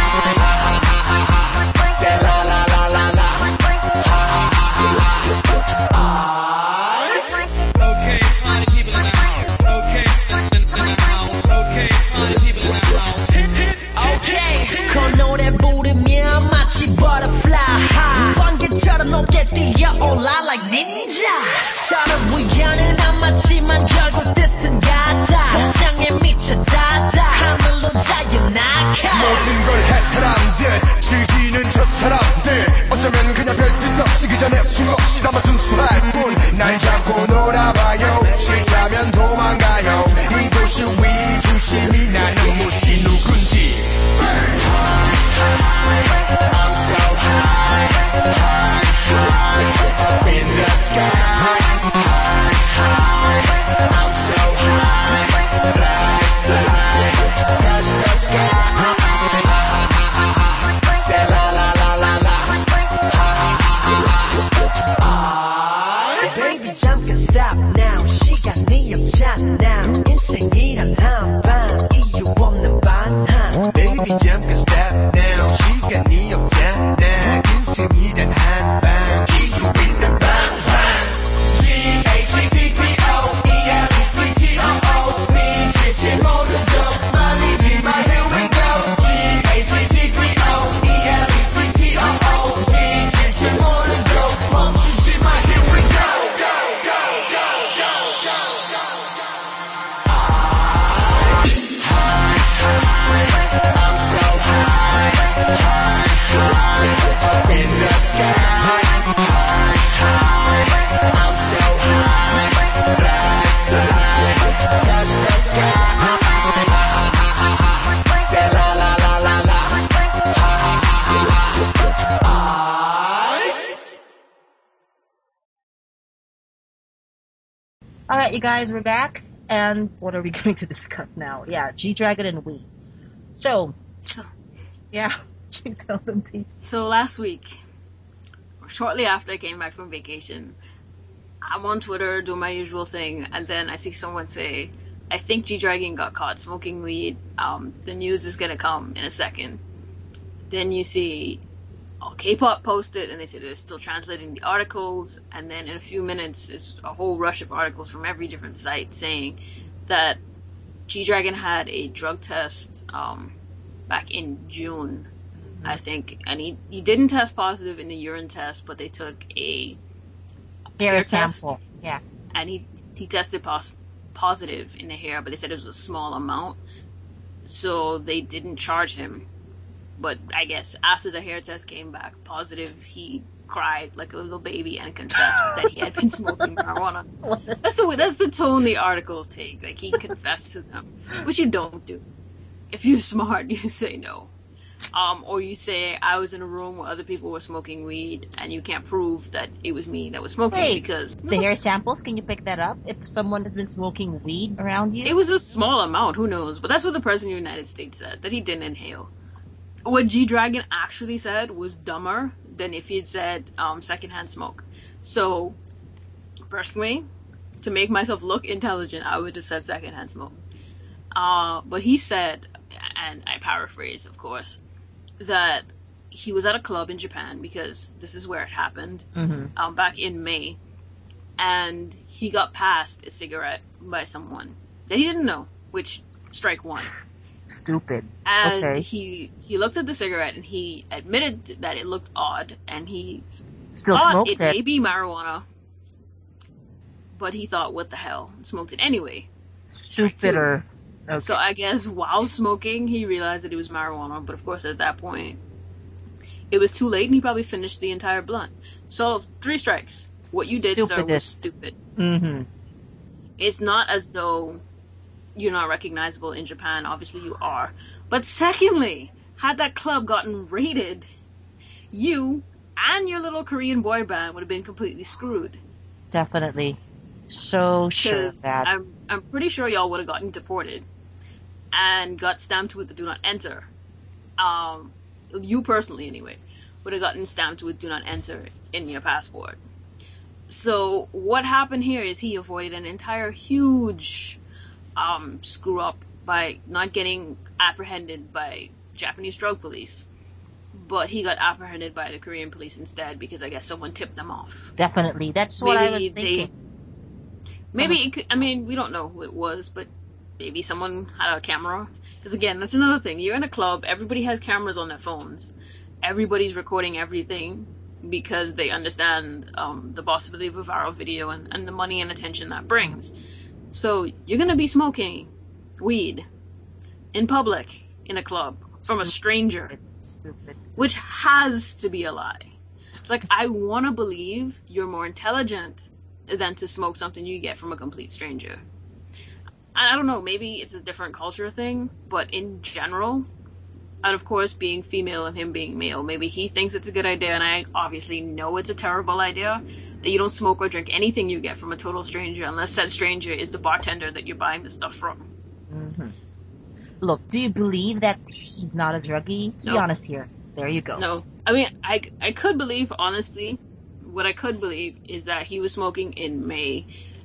say la la la la la ha ha ha ha Okay, party people in the house. Okay, in, in the house. Okay, party people in the house. Hit, hit, Okay 그 노래 부르면 마치 butterfly high 번개처럼 높게 뛰어올라 like ninja 서로 우연은 안 맞지만 결국 뜻은 같아 복장에 미쳐 닿아 하늘로 자유 낙하 모든 걸 해탈한 듯 즐기는 저 사람들 어쩌면 그냥 별뜻 없이 그 전에 수없이 담아 순수할 뿐 날 잡고 놀아봐요 싫다면 도망가요 이 도시 위중심이 나는 묻지 누군지 I'm so high high high up in the sky high high I'm so high fly fly touch the sky say la la la la la Baby 잠깐 stop now 시간이 없잖아 인생이란 한방 이유 없는 반항 Baby 잠깐 stop now 시간이 없잖아 인생이란 한방 이유 있는 방방 G H T T O E L E C T O O 미칠지 모른 척 말리지마 here we go G H T T O E L E C T O O 지칠지 모른 척 멈추지마 here we go go go go go go go I'm so high high high up in the sky high high I'm so high fly fly touch the sky say la la la la la Alright, you guys, we're back. And what are we going to discuss now? Yeah, G-Dragon and we. So, So, yeah, you tell them, T. so last week, shortly after I came back from vacation, I'm on Twitter doing my usual thing, and then I see someone say, I think G-Dragon got caught smoking weed. Um, the news is gonna come in a second. Then you see oh, K-pop posted, and they say they're still translating the articles, and then in a few minutes, it's a whole rush of articles from every different site saying that G-Dragon had a drug test um, back in June, I think, and he, he didn't test positive in the urine test, but they took a Hair hair sample. test, Yeah. and he he tested pos- positive in the hair, but they said it was a small amount, so they didn't charge him. But I guess after the hair test came back positive, he cried like a little baby and confessed that he had been smoking marijuana. That's the way, that's the tone the articles take. Like, he confessed to them, which you don't do. If you're smart, you say no. Um, or you say I was in a room where other people were smoking weed, and you can't prove that it was me that was smoking Wait, because the hair samples, can you pick that up? If someone has been smoking weed around you? it was a small amount. Who knows? But that's what the president of the United States said, that he didn't inhale. What G Dragon actually said was dumber than if he had said um, secondhand smoke. So, personally, to make myself look intelligent, I would have said secondhand smoke. Uh, but he said, and I paraphrase, of course, that he was at a club in Japan, because this is where it happened, Mm-hmm. um, back in May, and he got passed a cigarette by someone that he didn't know, which, strike one. Stupid. And Okay. he he looked at the cigarette and he admitted that it looked odd, and he Still thought smoked it it. may be marijuana, but he thought, what the hell, and smoked it anyway. Stupider. Okay. So I guess while smoking, he realized that it was marijuana, but of course at that point, it was too late, and he probably finished the entire blunt. So, three strikes. What you did, sir, was Stupidest. stupid. Mm-hmm. It's not as though you're not recognizable in Japan. Obviously you are. But secondly, had that club gotten raided, you and your little Korean boy band would have been completely screwed. Definitely. So sure of Because that. I'm, I'm pretty sure y'all would have gotten deported and got stamped with the do not enter. Um, you personally, anyway, would have gotten stamped with do not enter in your passport. So what happened here is he avoided an entire huge um, screw up by not getting apprehended by Japanese drug police, but he got apprehended by the Korean police instead, because I guess someone tipped them off. Definitely. That's what I was Maybe they- thinking. Maybe Someone- it could, I mean, we don't know who it was, but maybe someone had a camera. Because again, that's another thing. You're in a club, everybody has cameras on their phones. Everybody's recording everything because they understand um, the possibility of a viral video and, and the money and attention that brings. So you're going to be smoking weed in public in a club from a stranger, Stupid. Stupid. which has to be a lie. It's like, I want to believe you're more intelligent than to smoke something you get from a complete stranger. I don't know, maybe it's a different culture thing, but in general, and of course being female and him being male, maybe he thinks it's a good idea, and I obviously know it's a terrible idea, that you don't smoke or drink anything you get from a total stranger unless that stranger is the bartender that you're buying the stuff from. Mm-hmm. Look, do you believe that he's not a druggie? To be No. honest here. There you go. No, I mean, I, I could believe, honestly, what I could believe is that he was smoking in May,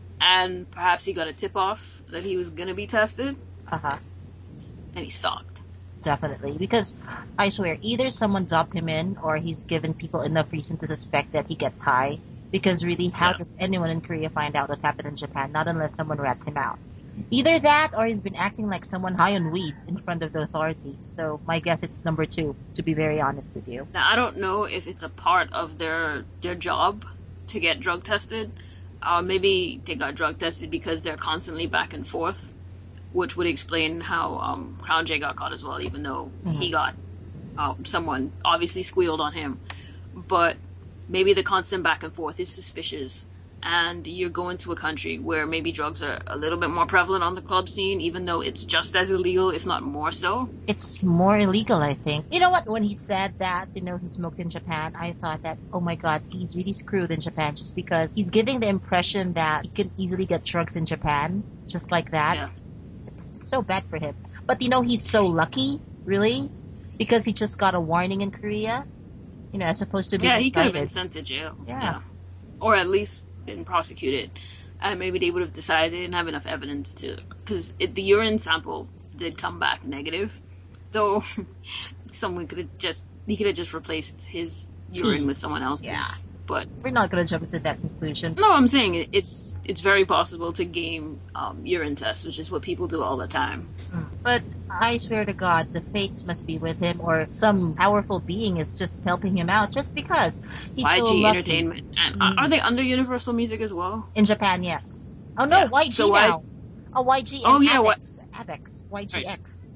and perhaps he got a tip-off that he was going to be tested, Uh-huh. and he stopped. Definitely. Because I swear, either someone dopped him in or he's given people enough reason to suspect that he gets high. Because really, how Yeah. does anyone in Korea find out what happened in Japan? Not unless someone rats him out. Either that or he's been acting like someone high on weed in front of the authorities. So my guess it's number two, to be very honest with you. Now, I don't know if it's a part of their their job to get drug tested. Uh, maybe they got drug tested because they're constantly back and forth, which would explain how um, Crown J got caught as well, even though he Mhm. got um, someone obviously squealed on him. But maybe the constant back and forth is suspicious, and you're going to a country where maybe drugs are a little bit more prevalent on the club scene, even though it's just as illegal, if not more so. It's more illegal, I think. You know what? When he said that, you know, he smoked in Japan, I thought that, oh my god, he's really screwed in Japan just because he's giving the impression that he can easily get drugs in Japan, just like that. Yeah. It's, it's so bad for him. But, you know, he's so lucky, really, because he just got a warning in Korea, you know, as opposed to being Yeah, he could have been indicted. sent to jail. Yeah. Or at least been prosecuted. And maybe they would have decided they didn't have enough evidence to... Because the urine sample did come back negative. Though, someone could have just... He could have just replaced his urine with someone else's. Yeah. But, We're not going to jump into that conclusion. no, I'm saying it- it's it's very possible to game um, urine tests, which is what people do all the time. But I swear to God, the fates must be with him, or some powerful being is just helping him out, just because he's Y G so lucky. Entertainment. And Mm. are- are they under Universal Music as well? In Japan, yes. Oh no, Yeah. Y G So why- now. Oh, Y G and Oh, yeah, what- Avex. Avex. Y G X.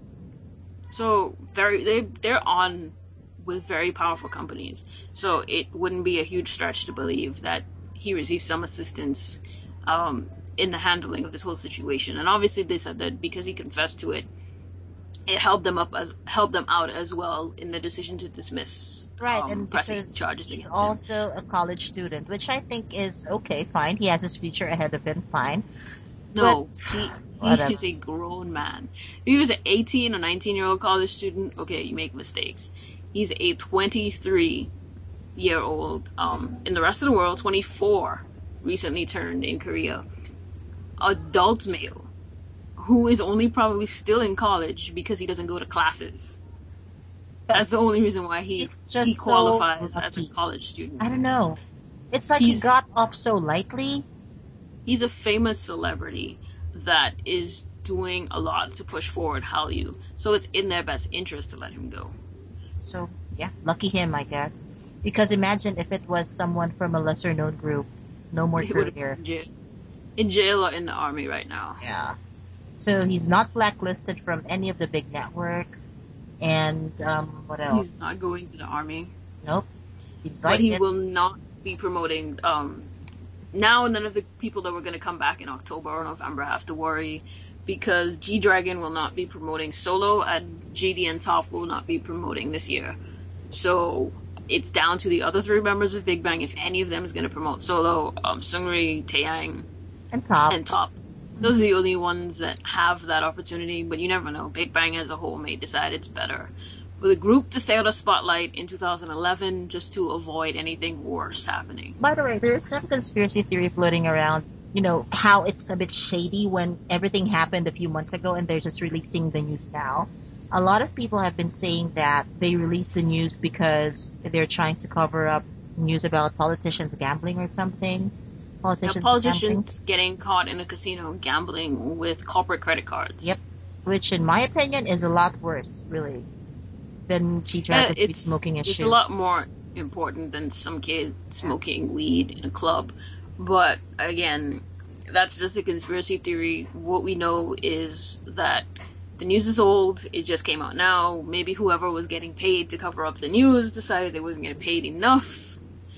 So very they they're on with very powerful companies. So it wouldn't be a huge stretch to believe that he received some assistance um, in the handling of this whole situation. And obviously they said that because he confessed to it, it helped them up as helped them out as well in the decision to dismiss Right, um, and pressing because charges he's against him. also a college student, which I think is okay, fine. He has his future ahead of him, fine. No, But he he whatever. is a grown man. If he was an eighteen or nineteen year old college student, okay, you make mistakes. He's a twenty-three year old. Um, in the rest of the world, twenty-four, recently turned in Korea, adult male who is only probably still in college because he doesn't go to classes. That's the only reason why he He's just he so qualifies as a lucky. college student. I don't know. It's like He's- he got off so lightly. He's a famous celebrity that is doing a lot to push forward Hallyu, so it's in their best interest to let him go. So, yeah, lucky him, I guess. Because imagine if it was someone from a lesser known group. No more He would have career. been in jail. in jail or in the army right now. Yeah. So he's not blacklisted from any of the big networks. And, um, what else? He's not going to the army, Nope. He's but like he it. will not be promoting. Um, now none of the people that were going to come back in October or November have to worry because G Dragon will not be promoting solo and G D and Top will not be promoting this year. So it's down to the other three members of Big Bang if any of them is going to promote solo. Um, Seungri, Taeyang, And top. and Top. Those are the only ones that have that opportunity, but you never know. Big Bang as a whole may decide it's better for the group to stay out of spotlight in two thousand eleven just to avoid anything worse happening. By the way, there's some conspiracy theory floating around, you know, how it's a bit shady when everything happened a few months ago and they're just releasing the news now. A lot of people have been saying that they released the news because they're trying to cover up news about politicians gambling or something. Now, Politicians, politicians getting caught in a casino gambling with corporate credit cards. Yep. gambling, which in my opinion is a lot worse, really, than G Dragon to be it's, smoking a it's shoe. a lot more important than some kid smoking weed in a club. But again, that's just a conspiracy theory. What we know is that the news is old. It just came out now. Maybe whoever was getting paid to cover up the news decided they wasn't getting paid enough,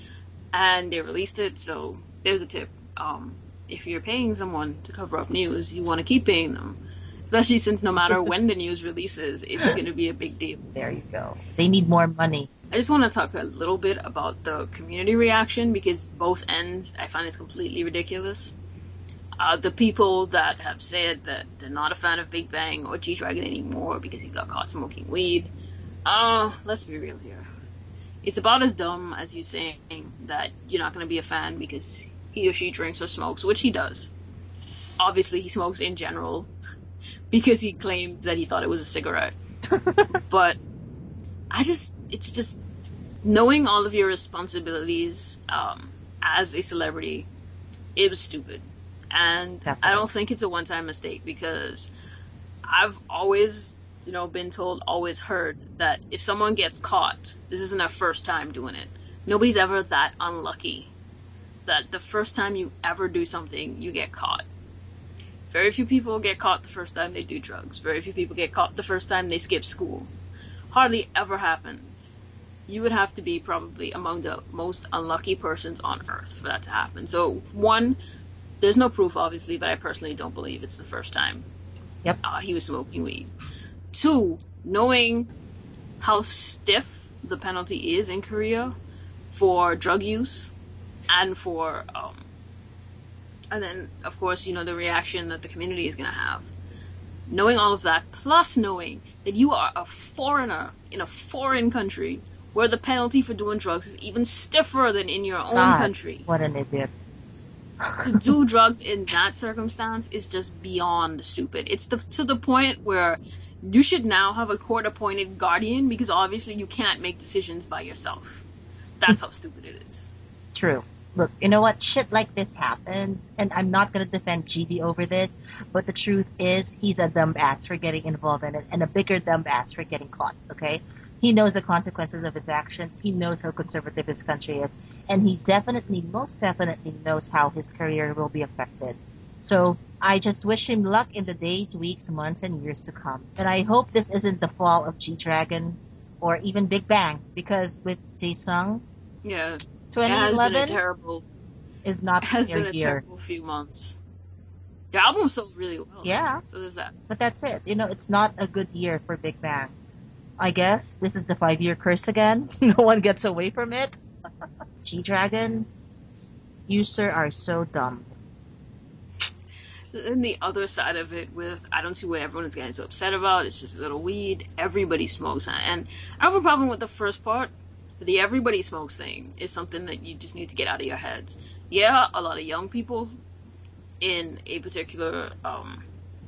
and they released it. So there's a tip. Um, if you're paying someone to cover up news, you want to keep paying them. Especially since no matter when the news releases, it's going to be a big deal. There you go. They need more money. I just want to talk a little bit about the community reaction because both ends I find is completely ridiculous. Uh, the people that have said that they're not a fan of Big Bang or G Dragon anymore because he got caught smoking weed. Uh, let's be real here. It's about as dumb as you saying that you're not going to be a fan because he or she drinks or smokes, which he does. Obviously, he smokes in general because he claimed that he thought it was a cigarette. But I just, it's just knowing all of your responsibilities um, as a celebrity, it was stupid. And Definitely. I don't think it's a one-time mistake because I've always, you know, been told, always heard that if someone gets caught, this isn't their first time doing it. Nobody's ever that unlucky that the first time you ever do something, you get caught. Very few people get caught the first time they do drugs. Very few people get caught the first time they skip school. Hardly ever happens. You would have to be probably among the most unlucky persons on earth for that to happen. So, one, there's no proof, obviously, but I personally don't believe it's the first time Yep. uh, he was smoking weed. Two, knowing how stiff the penalty is in Korea for drug use and for, um, and then, of course, you know, the reaction that the community is going to have. Knowing all of that, plus knowing that you are a foreigner in a foreign country where the penalty for doing drugs is even stiffer than in your own God, country. what an idiot. To do drugs in that circumstance is just beyond stupid. It's the, to the point where you should now have a court-appointed guardian because obviously you can't make decisions by yourself. That's how stupid it is. True. Look, you know what? Shit like this happens, and I'm not going to defend G D over this, but the truth is he's a dumbass for getting involved in it, and a bigger dumbass for getting caught, okay? He knows the consequences of his actions. He knows how conservative his country is, and he definitely, most definitely knows how his career will be affected. So I just wish him luck in the days, weeks, months, and years to come. And I hope this isn't the fall of G Dragon or even Big Bang, because with Daesung, Yeah. It twenty has been a eleven terrible, is not has their been a year. terrible few months. The album sold really well. Yeah. So there's that. But that's it. You know, it's not a good year for Big Bang. I guess this is the five-year curse again. No one gets away from it. G-Dragon, you, sir, are so dumb. And the other side of it with, I don't see what everyone is getting so upset about. It's just a little weed. Everybody smokes. And I have a problem with the first part. The everybody smokes thing is something that you just need to get out of your heads. Yeah, a lot of young people in a particular um,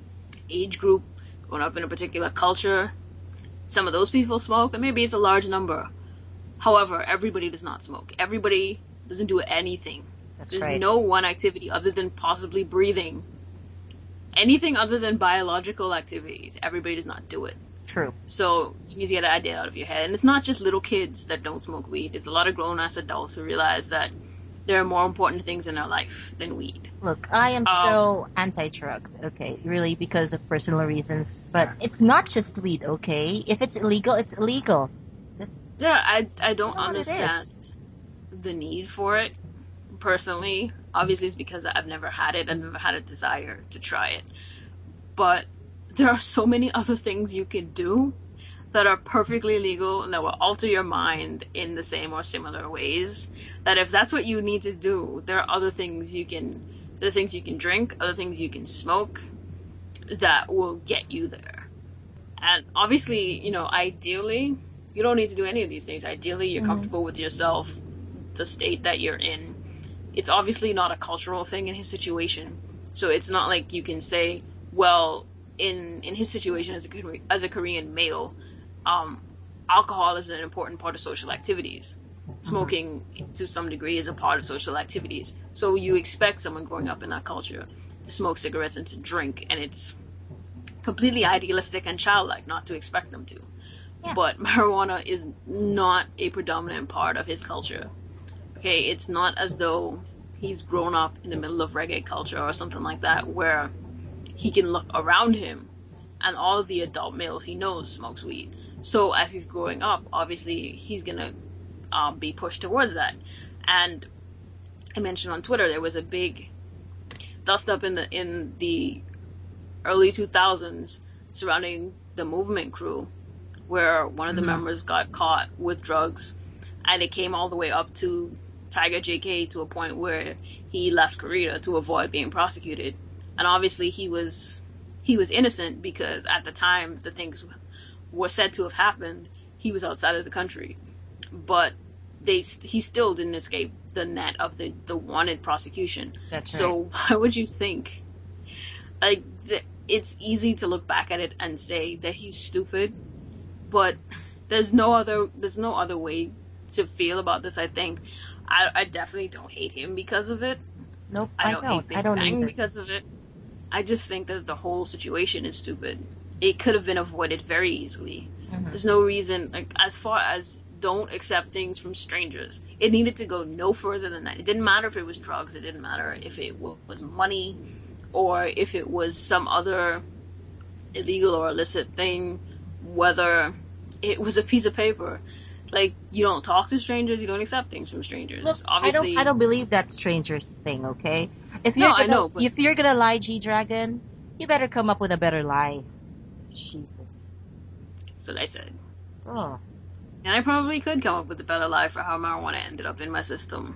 age group, growing up in a particular culture, some of those people smoke, and maybe it's a large number. However, everybody does not smoke. Everybody doesn't do anything. That's There's right. no one activity other than possibly breathing. Anything other than biological activities, everybody does not do it. True. So you need to get that idea out of your head. And it's not just little kids that don't smoke weed. There's a lot of grown-ass adults who realize that there are more important things in their life than weed. Look, I am Um, so anti-drugs, okay, really because of personal reasons. But it's not just weed, okay? If it's illegal, it's illegal. Yeah, I, I don't You know what it is. understand the need for it, personally. Obviously, it's because I've never had it. I've never had a desire to try it. But there are so many other things you can do that are perfectly legal and that will alter your mind in the same or similar ways, that if that's what you need to do, there are other things you can, there are things you can drink, other things you can smoke that will get you there. And obviously, you know, ideally, you don't need to do any of these things. Ideally, you're Mhm. comfortable with yourself, the state that you're in. It's obviously not a cultural thing in his situation. So it's not like you can say, well, in in his situation as a Kore- as a Korean male, um, alcohol is an important part of social activities. Smoking, to some degree, is a part of social activities. So you expect someone growing up in that culture to smoke cigarettes and to drink, and it's completely idealistic and childlike not to expect them to. Yeah. But marijuana is not a predominant part of his culture. Okay, it's not as though he's grown up in the middle of reggae culture or something like that, where he can look around him and all of the adult males he knows smokes weed. So as he's growing up, obviously he's gonna um, be pushed towards that. And I mentioned on Twitter there was a big dust up in the in the early two thousands surrounding the Movement crew, where one of the Mhm. members got caught with drugs, and it came all the way up to Tiger J K, to a point where he left Korea to avoid being prosecuted. And obviously he was he was innocent because at the time the things were said to have happened, he was outside of the country. But they he still didn't escape the net of the, the wanted prosecution. That's So why would you think, like, th- it's easy to look back at it and say that he's stupid, but there's no other there's no other way to feel about this. I think I, I definitely don't hate him because of it. Nope, I I don't, don't. hate Big I don't Bang either. because of it. I just think that the whole situation is stupid. It could have been avoided very easily. Mhm. There's no reason, like, as far as don't accept things from strangers, it needed to go no further than that. It didn't matter if it was drugs. It didn't matter if it w- was money, or if it was some other illegal or illicit thing, whether it was a piece of paper. Like, you don't talk to strangers, you don't accept things from strangers. Look, Obviously, I don't. I don't believe that strangers thing. Okay, if No, you're I gonna, know, but- if you're gonna lie, G Dragon, you better come up with a better lie. Jesus. that's what I said. Oh. And I probably could come up with a better lie for how marijuana ended up in my system.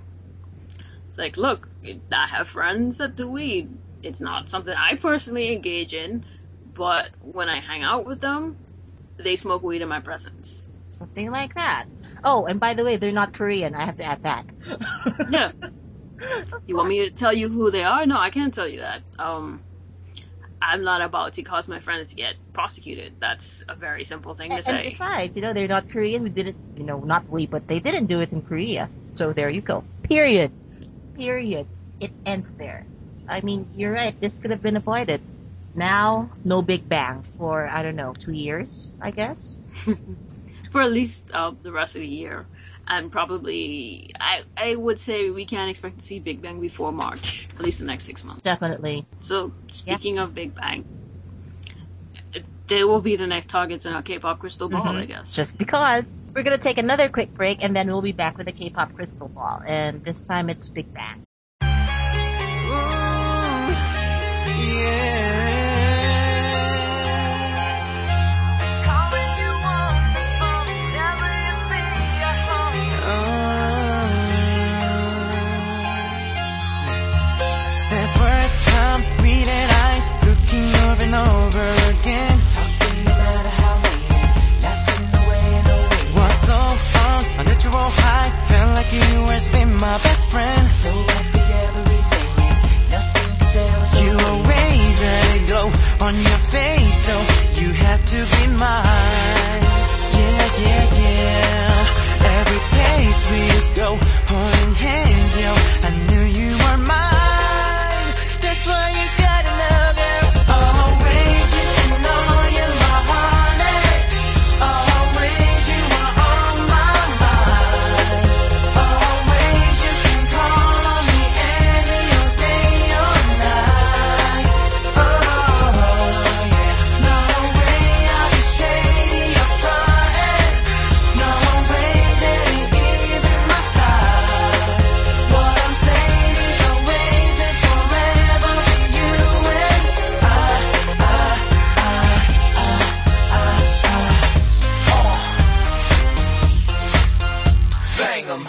It's like, look, I have friends that do weed. It's not something I personally engage in, but when I hang out with them, they smoke weed in my presence. Something like that. Oh, and by the way, they're not Korean. I have to add that. Yeah. You want me to tell you who they are? No, I can't tell you that. Um, I'm not about to cause my friends to get prosecuted. That's a very simple thing to And, say. and besides, you know, they're not Korean. We didn't, you know, not we, but they didn't do it in Korea. So there you go. Period. Period. It ends there. I mean, you're right. This could have been avoided. Now, no Big Bang for, I don't know, two years, I guess. For at least uh, the rest of the year. And probably, I, I would say we can't expect to see Big Bang before March, at least the next six months. Definitely. So, speaking of Big Bang, they will be the next targets in our K-pop crystal ball, Mhm. I guess. Just because. We're going to take another quick break, and then we'll be back with the K-pop crystal ball. And this time it's Big Bang. Ooh, high, felt like you always been my best friend. So happy every day, nothing could tear us You always had a glow on your face, so you had to be mine. Yeah, yeah, yeah. Every place we would go, holding hands, yo, I knew you were mine. That's why you gotta know that always you should know you're my honey. Always you are on my mind. Always you can call on me any old day or night. Oh yeah. No way I'll be shady or frontin'. No way that ain't even my style. What I'm saying is always and forever for you and I, I, I, I, I, I. Bang 'em.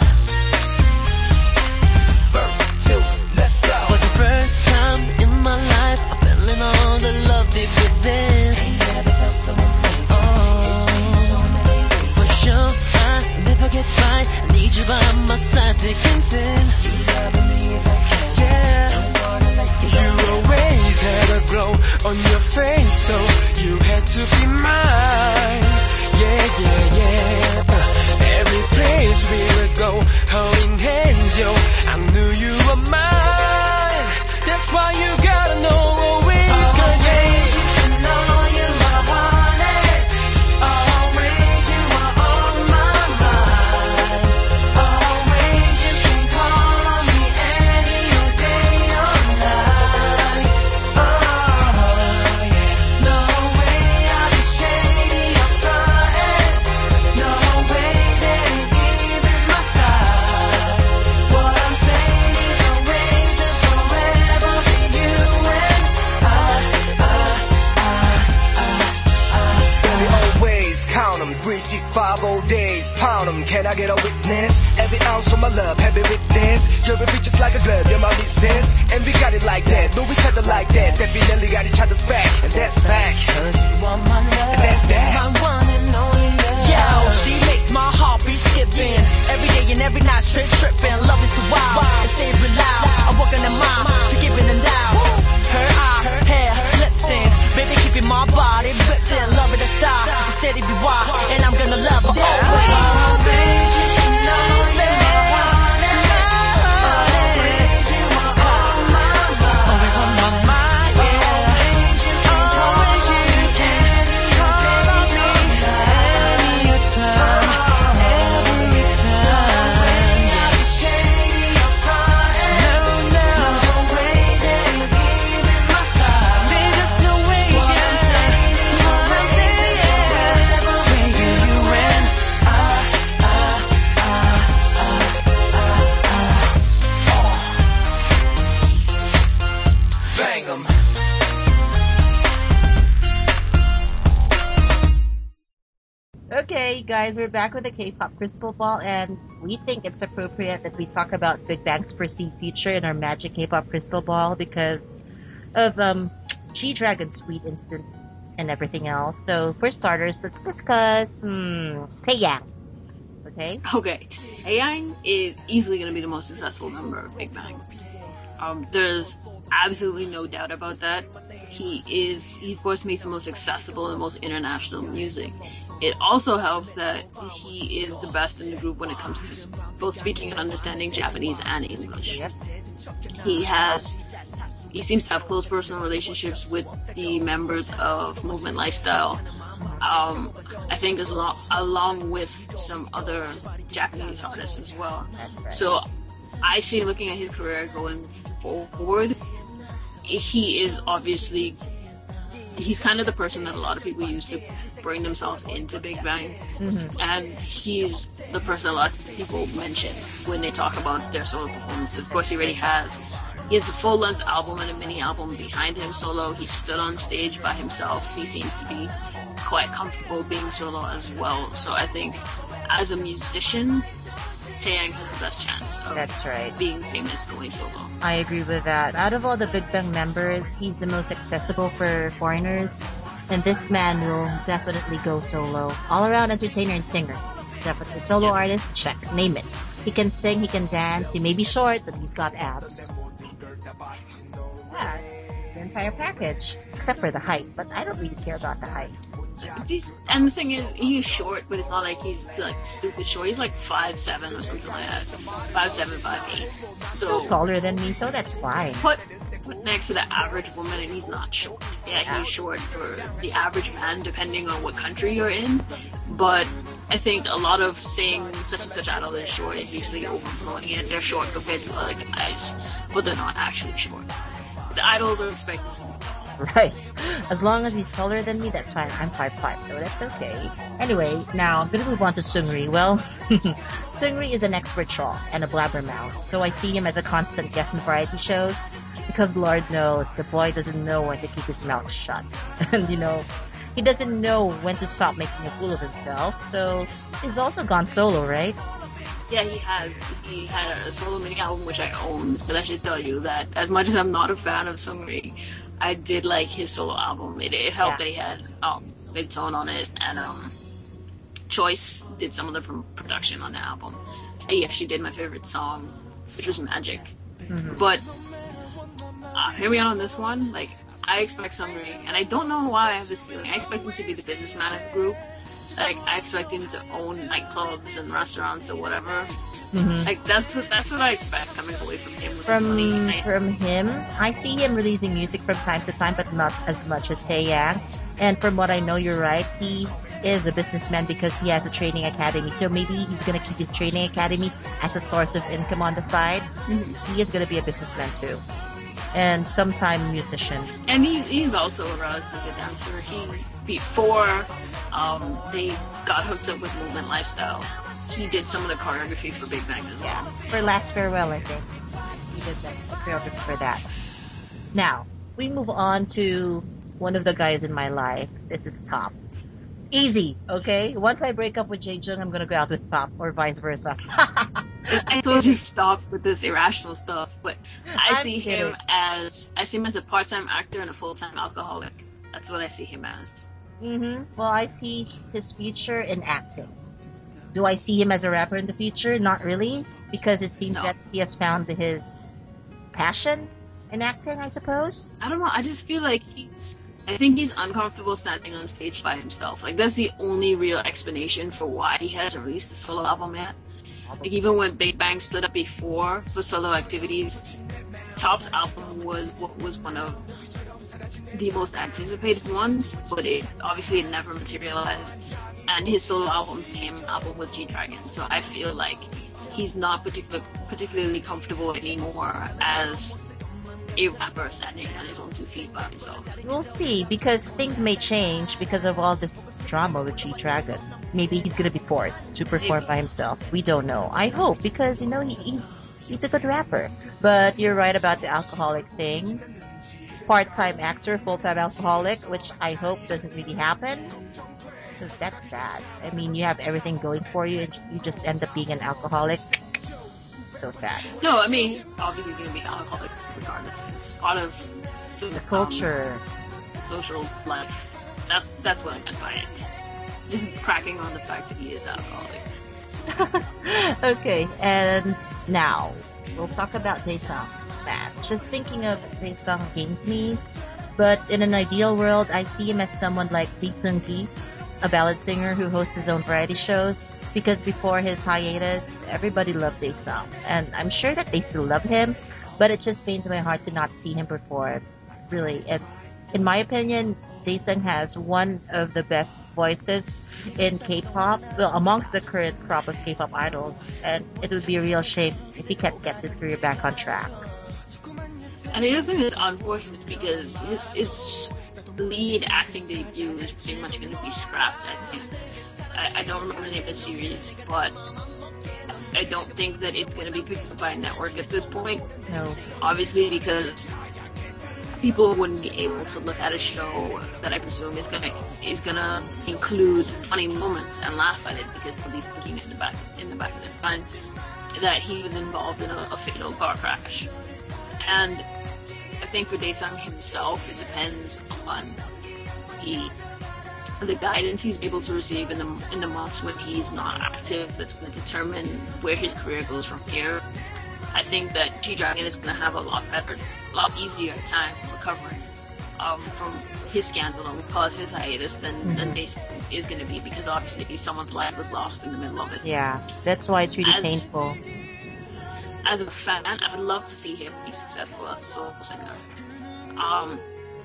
Verse two, let's go. For the first time in my life, I fell in all the love deep within. Ain't never felt so amazing. It's been so many days. For sure, I never get by. I need you by my side, thick and thin. You loving me as I can. Yeah. Don't wanna let you go. You always had a glow on your face, so you had to be mine. Yeah, yeah, yeah. Uh, every place we would go, holding hands, yo, I knew you were mine. That's why you gotta know always, girl, yeah. You should know you're my honey. Always you are on my mind. Always you can call on me any old day or night. Oh yeah. No way I'll be shady or frontin'. No way that ain't even my style. What I'm saying is always and forever for you and I, I, Baby, always count 'em. Three, six, five old days, pound 'em. Can I get a witness? Every ounce of my love, heavy with this. You're a bitch just like a glove, you're my missus. And we got it like that, know each other like that. Definitely got each other's back, and that's back. Cause you are my love. And that's that. My one and only love. Yo, she makes my heart be skipping. Every day and every night, straight tripping. Love is so wild, and say it real loud. I'm walking the miles, to giving them down. Her eyes, hair, lips in. Baby, keeping my body ripped in. Love it a star, steady be wild, and I'm gonna love her always. Always you should know you're my honey. Always you are on my mind. Always on my mind, yeah. Always you can call on me any old day or night. Any time, every time. I'll be shady or frontin'. No, no. No way that ain't even my style. They just the way, What I'm yeah. saying is What I'm always saying, and yeah. forever for Baby, you you and and I, I, I, I, I. bang 'em. Okay, guys, we're back with the K-pop Crystal Ball, and we think it's appropriate that we talk about Big Bang's perceived future in our Magic K-pop Crystal Ball because of um, G-Dragon's sweet incident and everything else. So, for starters, let's discuss hmm, Taeyang. Okay? Okay, Taeyang is easily going to be the most successful member of Big Bang. Um, there's absolutely no doubt about that. He is, he of course makes the most accessible and most international music. It also helps that he is the best in the group when it comes to both speaking and understanding Japanese and English. Yep. He has, he seems to have close personal relationships with the members of Movement Lifestyle. Um, I think as long, along with some other Japanese artists as well. That's right. So I see, looking at his career going forward, he is obviously, he's kind of the person that a lot of people use to bring themselves into Big Bang. Mm-hmm. And he's the person a lot of people mention when they talk about their solo performances. Of course, he already has. He has a full-length album and a mini album behind him solo. He stood on stage by himself. He seems to be quite comfortable being solo as well. So I think as a musician, Taeyang has the best chance of That's right. being famous going solo. I agree with that. Out of all the Big Bang members, he's the most accessible for foreigners, and this man will definitely go solo. All-around entertainer and singer. Definitely. Solo artist, check. Name it. He can sing, he can dance, he may be short, but he's got abs. Yeah, the entire package. Except for the height, but I don't really care about the height. He's, and the thing is, he's short, but it's not like he's like stupid short. He's like five seven or something like that. Five seven, five eight. So Still taller than me, so that's fine. put put next to the average woman, and he's not short. Yeah, Yeah. he's short for the average man, depending on what country you're in. But I think a lot of saying such and such idol is short is usually overblowing it. They're short compared to other guys, but they're not actually short. The idols are expected to be tall. Right. As long as he's taller than me, that's fine. I'm five five, so that's okay. Anyway, now I'm gonna move on to Seungri. Well, Seungri is an expert troll and a blabbermouth, so I see him as a constant guest in variety shows because Lord knows the boy doesn't know when to keep his mouth shut. And you know, he doesn't know when to stop making a fool of himself, so he's also gone solo, right? Yeah, he has. He had a solo mini album which I owned, but I should tell you that as much as I'm not a fan of Seungri, I did like his solo album. It, it helped Yeah. that he had um, Big Tone on it, and um, Choice did some of the pr- production on the album. He actually did my favorite song, which was Magic. Mhm. But uh, here we are on this one. Like, I expect Seungri, and I don't know why I have this feeling. I expect him to be the businessman of the group. Like, I expect him to own nightclubs and restaurants or whatever. Mhm. Like, that's that's what I expect coming away from him with From his money. I- from him, I see him releasing music from time to time, but not as much as Taeyang. And from what I know, you're right. He is a businessman because he has a training academy. So maybe he's gonna keep his training academy as a source of income on the side. Mhm. He is gonna be a businessman too, and sometime musician. And he's, he's also a relatively good dancer. He, before um, they got hooked up with Movement Lifestyle, he did some of the choreography for Big Bang as well. For Last Farewell, I think he did that the choreography for that. Now we move on to one of the guys in my life. This is Top. Easy, okay? Once I break up with Jae-jung, I'm gonna go out with Top, or vice versa. I told you to stop with this irrational stuff, but I I'm see him kidding. as I see him as a part-time actor and a full-time alcoholic. That's what I see him as. hmm Well, I see his future in acting. Do I see him as a rapper in the future? Not really, because it seems No. that he has found his passion in acting, I suppose. I don't know. I just feel like he's. I think he's uncomfortable standing on stage by himself. Like, that's the only real explanation for why he hasn't released a solo album yet. Like, even when Big Bang split up before for solo activities, Top's album was what was one of the most anticipated ones, but it obviously it never materialized. And his solo album became an album with G-Dragon, so I feel like he's not particular, particularly comfortable anymore as a rapper standing on his own two feet by himself. We'll see, because things may change because of all this drama with G-Dragon. Maybe he's gonna be forced to perform Maybe. by himself. We don't know. I hope, because, you know, he, he's he's a good rapper. But you're right about the alcoholic thing. Part-time actor, full-time alcoholic, which I hope doesn't really happen. Because that's sad. I mean, you have everything going for you, and you just end up being an alcoholic. So sad. No, I mean, obviously he's gonna be an alcoholic regardless. It's part of sort The of, culture. um, social life. That, that's what I meant by it. Just cracking on the fact that he is alcoholic. Okay, and now we'll talk about Daesung. Man, just thinking of Daesung gains me, but in an ideal world, I see him as someone like Lee Seung-gi, a ballad singer who hosts his own variety shows. Because before his hiatus, everybody loved Daesung, and I'm sure that they still love him. But it just pains my heart to not see him perform. Really, and in my opinion, Daesung has one of the best voices in K-pop, well, amongst the current crop of K-pop idols, and it would be a real shame if he can't get his career back on track. And the other thing is unfortunate because his, his lead acting debut is pretty much going to be scrapped, I think. I, I don't remember the name of the series, but I don't think that it's going to be picked up by a network at this point. No. Obviously, because people wouldn't be able to look at a show that I presume is gonna is gonna include funny moments and laugh at it because they'll be thinking in the back in the back of their minds that he was involved in a, a fatal car crash. And I think for Daesung himself, it depends on the the guidance he's able to receive in the in the months when he's not active, that's going to determine where his career goes from here. I think that G-Dragon is going to have a lot better, a lot easier time recovering um, from his scandal and cause his hiatus than, mm-hmm. than Basin is going to be, because obviously someone's life was lost in the middle of it. Yeah, that's why it's really as, painful. As a fan, I would love to see him be successful as a solo singer. Um,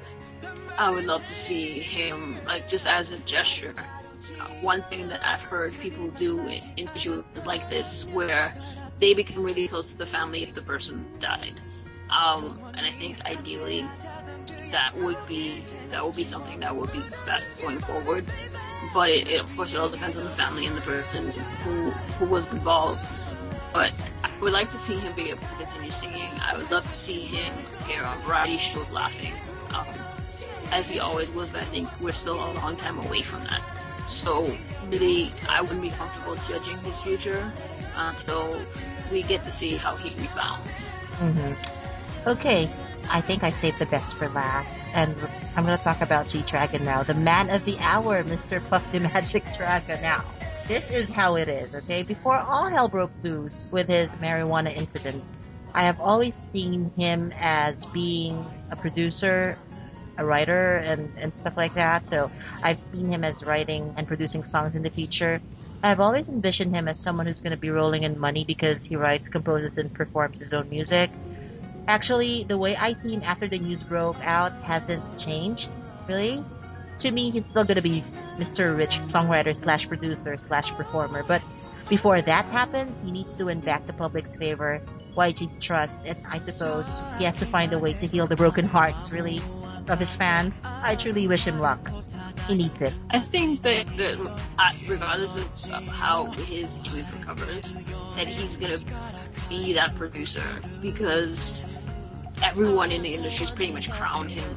I would love to see him, like, just as a gesture. Uh, one thing that I've heard people do in, in situations like this, where they become really close to the family if the person died. Um, and I think ideally that would be that would be something that would be best going forward. But it, it, of course, it all depends on the family and the person who who was involved. But I would like to see him be able to continue singing. I would love to see him appear on variety shows laughing, um, as he always was, but I think we're still a long time away from that. So really, I wouldn't be comfortable judging his future until we get to see how he rebounds. Mm-hmm. Okay, I think I saved the best for last, and I'm going to talk about G-Dragon now. The man of the hour, Mister Puff the Magic Dragon. Now, this is how it is, okay? Before all hell broke loose with his marijuana incident, I have always seen him as being a producer, a writer, and, and stuff like that. So I've seen him as writing and producing songs in the future. I've always envisioned him as someone who's going to be rolling in money because he writes, composes, and performs his own music. Actually, the way I see him after the news broke out hasn't changed, really. To me, he's still going to be Mister Rich songwriter slash producer slash performer. But before that happens, he needs to win back the public's favor, Y G's trust, and I suppose he has to find a way to heal the broken hearts, really, of his fans. I truly wish him luck. He needs it. I think that, that uh, regardless of uh, how his image recovers, that he's going to be that producer, because everyone in the industry has pretty much crowned him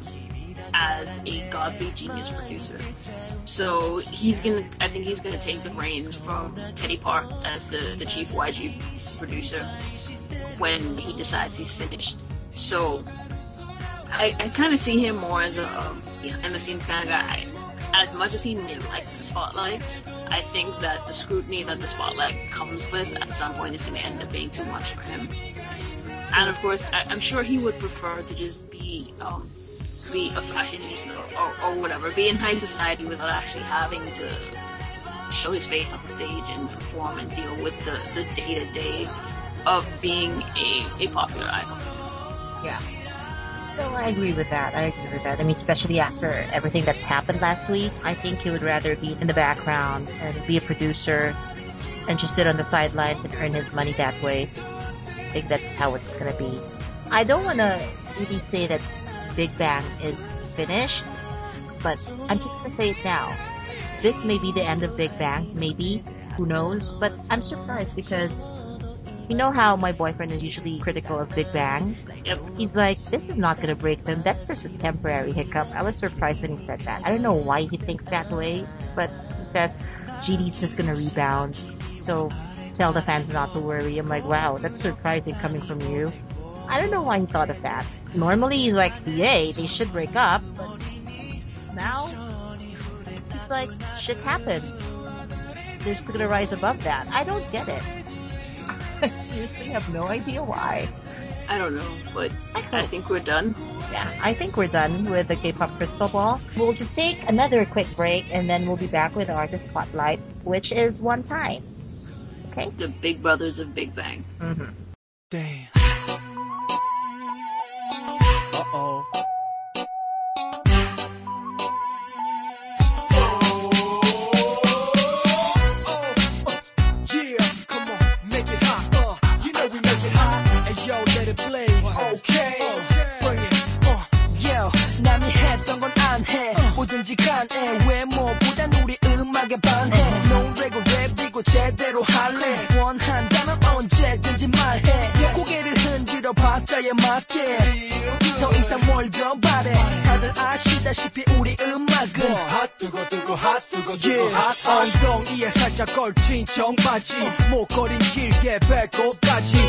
as a godly genius producer. So he's gonna, I think he's gonna take the reins from Teddy Park as the, the chief Y G producer when he decides he's finished. So I, I kind of see him more as a um, behind the scenes kind of guy. As much as he may like the spotlight, I think that the scrutiny that the spotlight comes with at some point is going to end up being too much for him. And of course, I, I'm sure he would prefer to just be um, be a fashionista or, or whatever, be in high society without actually having to show his face on stage and perform and deal with the, the day-to-day of being a, a popular idol singer. Yeah. So I agree with that. I agree with that. I mean, especially after everything that's happened last week, I think he would rather be in the background and be a producer and just sit on the sidelines and earn his money that way. I think that's how it's going to be. I don't want to really say that Big Bang is finished, but I'm just going to say it now. This may be the end of Big Bang, maybe, who knows, but I'm surprised because you know how my boyfriend is usually critical of Big Bang? Yep. He's like, this is not going to break them, that's just a temporary hiccup. I was surprised when he said that. I don't know why he thinks that way, but he says G D's just going to rebound, so tell the fans not to worry. I'm like, wow, that's surprising coming from you. I don't know why he thought of that. Normally he's like, yay, they should break up, but now he's like, shit happens. They're just gonna rise above that. I don't get it. I seriously have no idea why. I don't know, but I, I think we're done. Yeah, I think we're done with the K-pop Crystal Ball. We'll just take another quick break and then we'll be back with Artist Spotlight, which is One Time. Okay? The Big Brothers of Big Bang. Mm-hmm. Damn. Uh-oh. 뭐든지 간에 외모보단 우리 음악에 반해 노래고 랩이고 제대로 할래 원한다면 언제든지 말해 고개를 흔들어 박자에 맞게 더 이상 뭘 더 바래 다들 아시다시피 우리 음악은 핫 뜨거 뜨거 핫 뜨거 뜨거 핫 엉덩이에 살짝 걸친 청바지 목걸이는 길게 배꼽까지 모두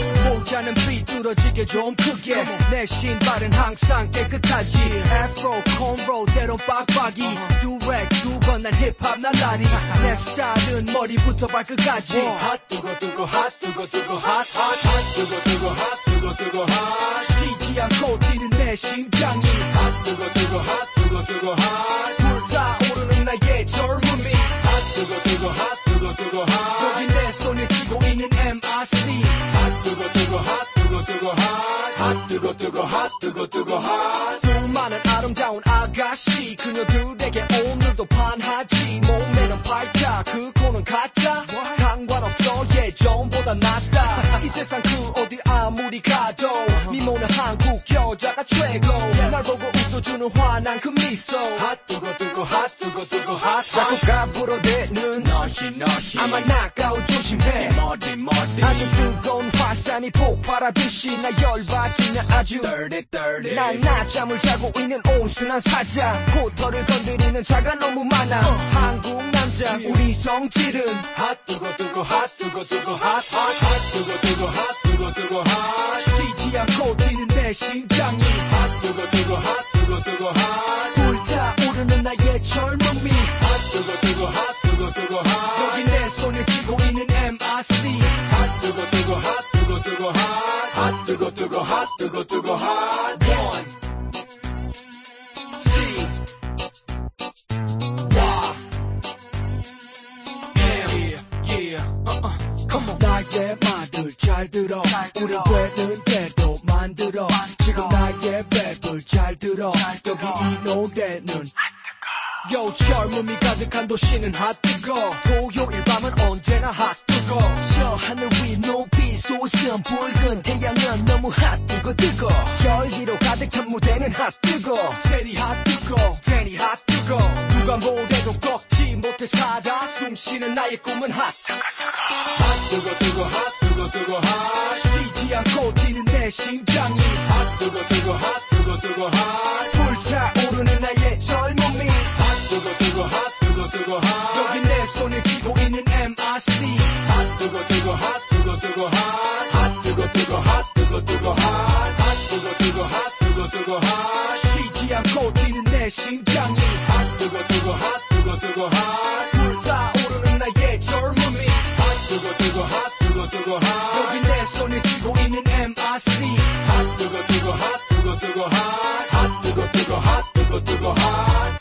박자는 삐뚤어지게 좀 크게 내 신발은 항상 깨끗하지 애프로 콘로 때론 빡빡이 두렉 두건 난 힙합 난 나리 내 스타일은 머리부터 발끝까지 핫 뜨거 뜨거 핫 뜨거 뜨거 핫핫핫 뜨거 뜨거 핫 뜨거 뜨거 핫 쉬지 않고 뛰는 내 심장이 핫 뜨거 뜨거 핫 뜨거 뜨거 핫 불타오르는 나의 젊음이 핫 뜨거 뜨거 핫 뜨거 뜨거 핫 여기 내 손에 쥐고 있는 엠아르씨 핫 뜨거 뜨거 핫 뜨거 뜨거 핫 뜨거 뜨거 핫 뜨거 뜨거 핫 수많은 아름다운 아가씨 그녀들에게 오늘도 반하지 몸매는 팔자 그 코는 가짜 상관없어 예전보다 낫다 이 세상 그 어디 아무리 가도 미모는 한국 여자가 최고 날 보고 웃어주는 환한 그 미소 핫 뜨거 뜨거 핫 뜨거 뜨거 핫 자꾸 가부러대는 너시 너시 아마 나가오 조심해 머리 머리 아주 뜨거운 화산이 폭발하듯이 나 열받으면 아주 dirty dirty 난 낮잠을 자고 있는 온순한 사자 포터를 건드리는 자가 너무 많아 한국 남자 우리 성질은 핫 뜨거 뜨거 핫 뜨거 뜨거 핫핫핫 뜨거 뜨거 핫 뜨거 뜨거 핫 쉬지 않고 뛰는 내 심장이 핫 뜨거 뜨거 핫 뜨거 뜨거 핫 불타오르는 나의 젊음이 핫 뜨거 뜨거 핫 뜨거 뜨거 핫 여기 내 손을 쥐고 있는 엠아르씨 핫 뜨거 뜨거 핫 뜨거 뜨거 핫 뜨거 뜨거 핫 뜨거 뜨거 핫 one C Y M yeah uh uh come on 나의 말들 잘 들어 우리 되는 대로 만들어 지금 나의 랩을 잘 들어 여기 이 노래는 요 젊음이 가득한 도시는 핫뜨거 토요일 밤은 언제나 핫뜨거 저 하늘 위 높이 솟은 붉은 태양은 너무 핫뜨거 뜨거 열기로 가득 찬 무대는 핫뜨거 세리 핫뜨거 데니 핫뜨거 누가 뭐래도 꺾지 못해 살아 숨쉬는 나의 꿈은 핫뜨거 핫뜨거 뜨거 핫뜨거 뜨거 핫 쉬지 않고 뛰는 내 심장이 핫뜨거 뜨거 핫뜨거 뜨거 핫 불타오르는 나의 젊음이 뜨거 뜨거 핫 뜨거 뜨거 핫 여기 내 손을 쥐고 있는 엠아르씨 핫 뜨거 뜨거 핫 뜨거 뜨거 핫핫 뜨거 뜨거 핫 뜨거 뜨거 핫핫 뜨거 뜨거 핫 뜨거 뜨거 핫 쉬지 않고 뛰는 내 심장이 핫 뜨거 뜨거 핫 뜨거 뜨거 핫 불타오르는 나의 젊음이 핫 뜨거 뜨거 핫 뜨거 뜨거 핫 여기 내 손을 쥐고 있는 엠아르씨 핫 뜨거 뜨거 핫 뜨거 뜨거 핫핫 뜨거 뜨거 핫 뜨거 뜨거 핫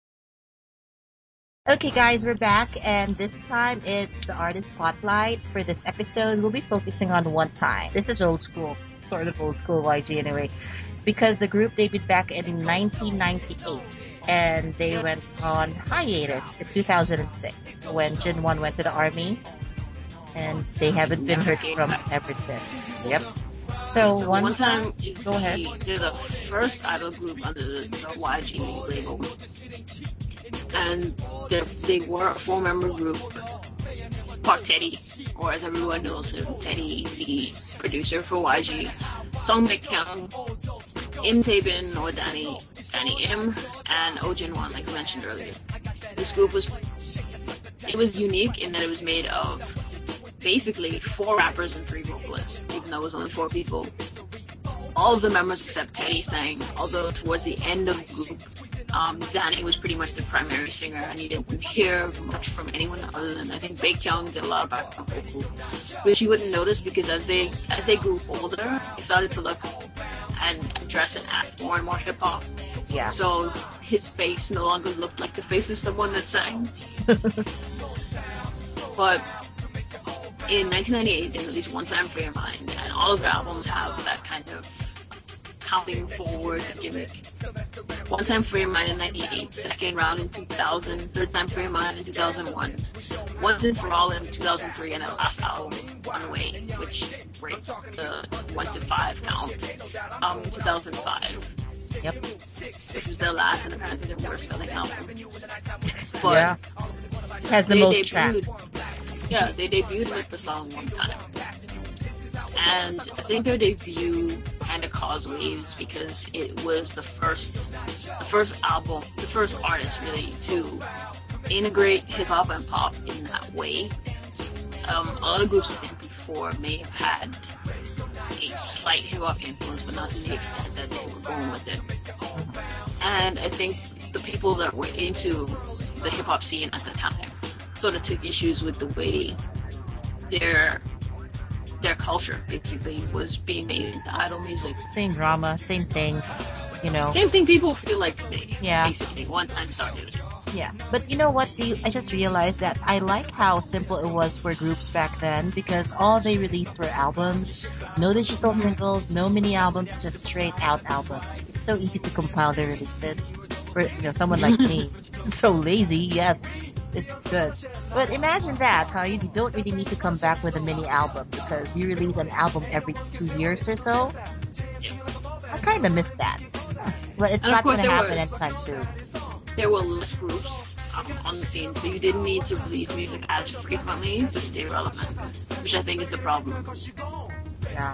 Okay, guys, we're back, and this time it's the artist spotlight. For this episode, we'll be focusing on One Time. This is old school, sort of old school Y G anyway, because the group debuted back in nineteen ninety-eight, and they went on hiatus in two thousand six when Jinwon went to the army, and they haven't been heard from ever since. Yep. So, So one, one time is go ahead. the, they're the first idol group under the, the Y G label. And they they were a four-member group. Park Teddy, or as everyone knows him, Teddy, the producer for Y G. Song Baekhyun, Im Tae-bin, or Danny, Danny Im, and Oh Jin-won, like I mentioned earlier. This group was, it was unique in that it was made of basically four rappers and three vocalists, even though it was only four people. All of the members except Teddy sang, although towards the end of the group, um, Danny was pretty much the primary singer, and you didn't hear much from anyone other than, I think, Baekhyun did a lot of background vocals, which you wouldn't notice because as they as they grew older, they started to look and dress and act more and more hip hop. Yeah. So his face no longer looked like the face of someone that sang. But in nineteen ninety-eight, they released One Time for Your Mind, and all of their albums have that kind of counting forward gimmick. One Time for Your Mind in ninety-eight, Second Round in two thousand, Third Time for Your Mind in two thousand one, Once and For All in two thousand three, and their last album, One Way, which break the one to five count, um, in two thousand five. Yep. Which was their last and apparently their worst selling album. But Yeah. Has the they most debuted- tracks. Yeah, they debuted with the song One Time. And I think their debut kind of caused waves because it was the first, the first album, the first artist really to integrate hip hop and pop in that way. Um, a lot of groups I think before may have had a slight hip hop influence, but not to the extent that they were going with it. And I think the people that were into the hip hop scene at the time sort of took issues with the way their their culture basically was being made into idol music. Same drama, same thing, you know. Same thing people feel like today. Yeah. Basically, one time started it. Yeah, but you know what? Do you, I just realized that I like how simple it was for groups back then because all they released were albums, no digital singles, no mini albums, just straight out albums. It's so easy to compile their releases. For you know, someone like me, so lazy. Yes, it's good. But imagine that, how you don't really need to come back with a mini album because you release an album every two years or so. I kind of miss that, but it's And of not course going to there happen were- anytime soon. There were less groups um, on the scene, so you didn't need to release music as frequently to stay relevant, which I think is the problem. Yeah.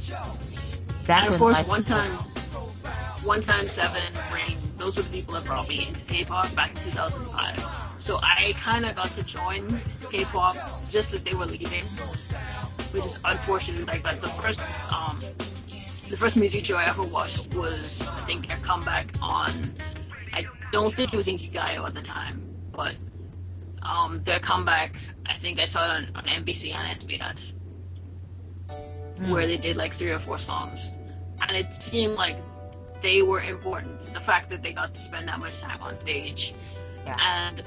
Back And when of course, life one was so- time, one time seven, Rain, those were the people that brought me into K-pop back in two thousand five. So I kind of got to join K-pop just as they were leaving, which is unfortunate. Like, but the first, um, the first music show I ever watched was, I think, their comeback on. I don't think it was Inkigayo at the time, but um, their comeback. I think I saw it on, on M B C and S B S, where they did like three or four songs, and it seemed like they were important. The fact that they got to spend that much time on stage, Yeah. and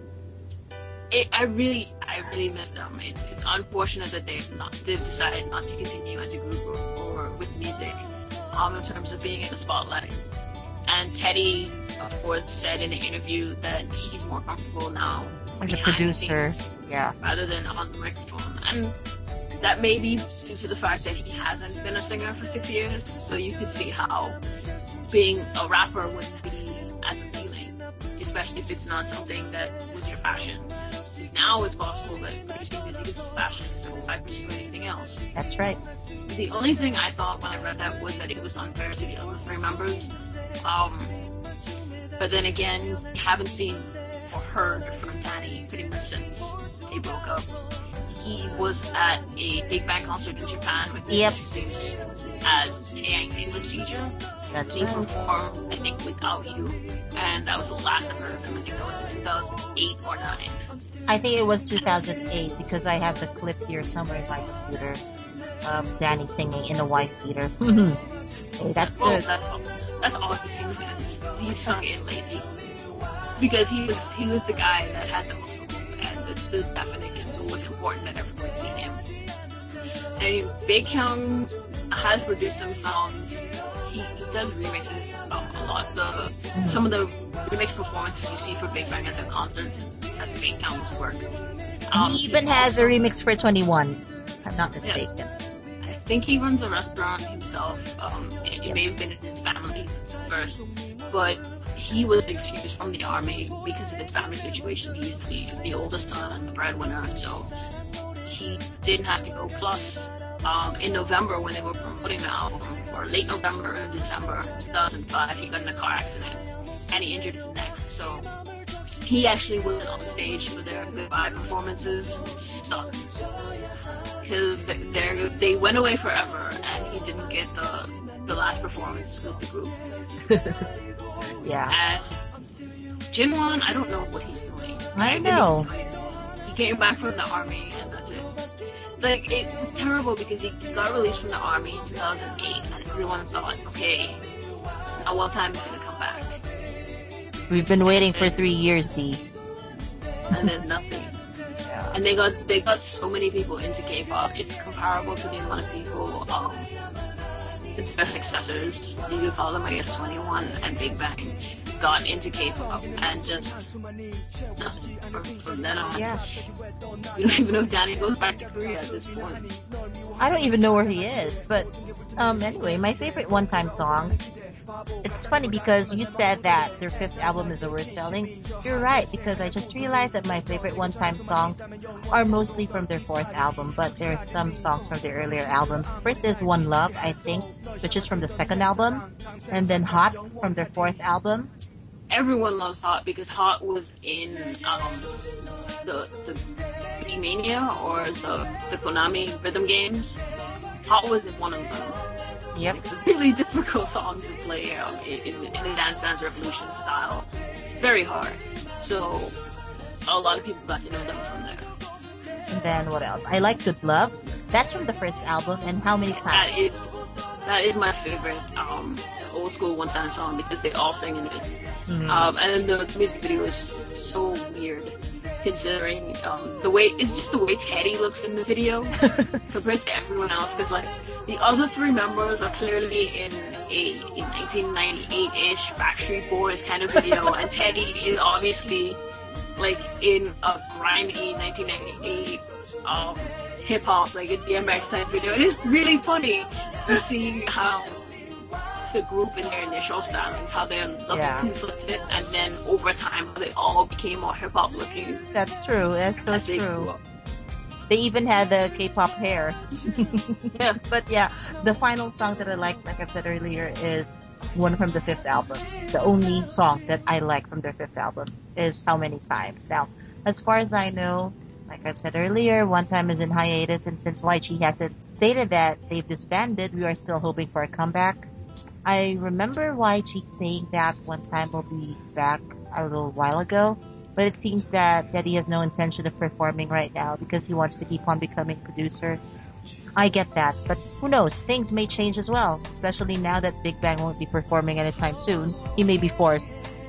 it, I really, I really miss them. It's, it's unfortunate that they've not, they've decided not to continue as a group or, or with music, um, in terms of being in the spotlight. And Teddy, of course, said in an interview that he's more comfortable now As a behind the producer, scenes yeah. rather than on the microphone. And that may be due to the fact that he hasn't been a singer for six years, so you could see how being a rapper wouldn't be as appealing, especially if it's not something that was your passion. Because now it's possible that producing music is his passion, so why pursue anything else? That's right. The only thing I thought when I read that was that it was unfair to the other three members. Um, but then again, haven't seen or heard from Danny pretty much since they broke up. He was at a Big Bang concert in Japan when he Yep. was introduced as Taeyang's English teacher. That's He right. performed, I think, Without You, and that was the last I've heard of him. I think that was in two thousand eight or nine. I think it was two thousand eight because I have the clip here somewhere in my computer. Um, Danny singing in a white theater. Hey, that's Well, good. that's all, that's all he sings in. He sung in lately because he was he was the guy that had the muscles and the, the definition, so it was important that everyone see him. I mean, Big Hyung has produced some songs. He, he does remixes um, a lot. The some of the remix performances you see for Big Bang at the concerts, that's Big Hyung's work. Um, He even has a remix for twenty-one. If I'm not mistaken. I think he runs a restaurant himself. Um, it, it may have been in his family first, but he was excused from the army because of his family situation. He's the, the oldest son and the breadwinner, so he didn't have to go. Plus, um, in November when they were promoting the album, or late November or December two thousand five, he got in a car accident and he injured his neck. So he actually wasn't on stage for their goodbye performances. It sucked. Because they they went away forever, and he didn't get the the last performance with the group. Yeah. And Jinwon, I don't know what he's doing. I couldn't know. even tell you. He came back from the army, and that's it. Like, it was terrible because he got released from the army in two thousand eight, and everyone thought, okay, now Well Time is gonna come back, We've been waiting for three years, D. and then nothing. And they got they got so many people into K-pop. It's comparable to the amount of people, um, their successors, you could call them, I guess, twenty-one and Big Bang, got into K-pop and just nothing from, from then on. Yeah. We don't even know if Danny goes back to Korea at this point. I don't even know where he is, but um, anyway, my favorite one-time songs. It's funny because you said that their fifth album is the worst selling. You're right, because I just realized that my favorite one-time songs are mostly from their fourth album, but there are some songs from their earlier albums. First is One Love, I think, which is from the second album, and then Hot from their fourth album. Everyone loves Hot because Hot was in um, the the B-Mania or the the Konami rhythm games. How Was It one of them? Yep. It's a really difficult song to play um, in, in, in the Dance Dance Revolution style. It's very hard. So a lot of people got to know them from there. And then what else? I like Good Love. That's from the first album. And how many That times? is that is my favorite um, old school one time song because they all sing in it. Mhm. Um, and then the music video is so weird, considering um, the way it's just the way Teddy looks in the video compared to everyone else. Because like the other three members are clearly in a, a nineteen ninety-eight-ish Backstreet Boys kind of video, and Teddy is obviously like in a grimy nineteen ninety-eight um, hip hop, like a D M X type video. It is really funny to see how the group in their initial stylings, how they're looking Yeah. conflicted, and then over time they all became more hip hop looking That's true. That's so as they grew true. up. They even had the K-pop hair. Yeah. But yeah, the final song that I like, like I've said earlier, is one from the fifth album. The only song that I like from their fifth album is How Many Times. Now, as far as I know, like I've said earlier, One Time is in hiatus, and since Y G hasn't stated that they've disbanded, we are still hoping for a comeback. I remember Y G saying that One Time will be back a little while ago, but it seems that Teddy has no intention of performing right now because he wants to keep on becoming producer. I get that, but who knows? Things may change as well, especially now that Big Bang won't be performing anytime soon. He may be forced.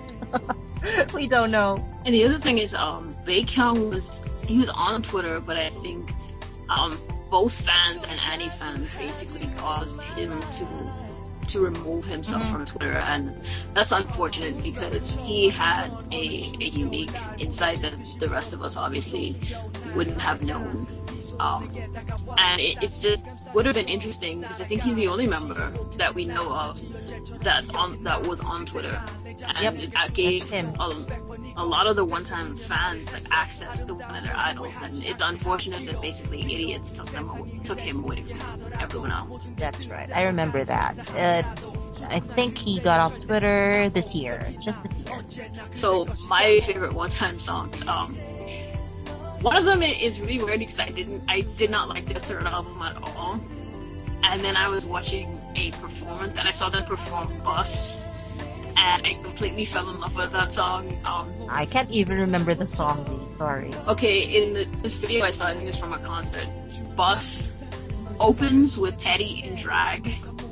We don't know. And the other thing is, um, Baekhyun was he was on Twitter, but I think um, both fans and Annie fans basically caused him to to remove himself Mhm. from Twitter, and that's unfortunate because he had a, a unique insight that the rest of us obviously wouldn't have known. Um, and it, it's just would have been interesting because I think he's the only member that we know of that's on that was on Twitter, and Yep, it uh, gave just him. a, a lot of the one-time fans like access to one of their idols, and it's unfortunate that basically idiots took them aw- took him away from everyone else. That's right. I remember that. Uh, I think he got off Twitter this year, just this year. So my favorite one-time songs, um, one of them is really weird because I didn't, I did not like their third album at all. And then I was watching a performance, and I saw them perform Bus, and I completely fell in love with that song. Um, I can't even remember the song name. Sorry. okay, in the, this video I saw, I think it's from a concert. Bus opens with Teddy in drag.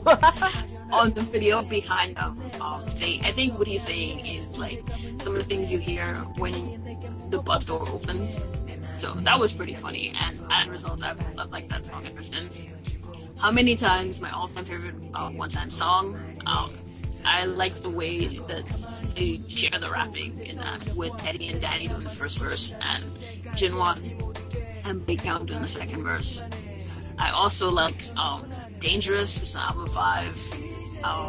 On the video behind them, um, say, I think what he's saying is like some of the things you hear when the bus door opens. So that was pretty funny, and as a result, I've, I've liked that song ever since. How Many Times, my all-time favorite uh, one-time song. Um, I like the way that they share the rapping in that, with Teddy and Danny doing the first verse, and Jinwon and Baekhyun doing the second verse. I also like um, Dangerous, which is on album five. Um,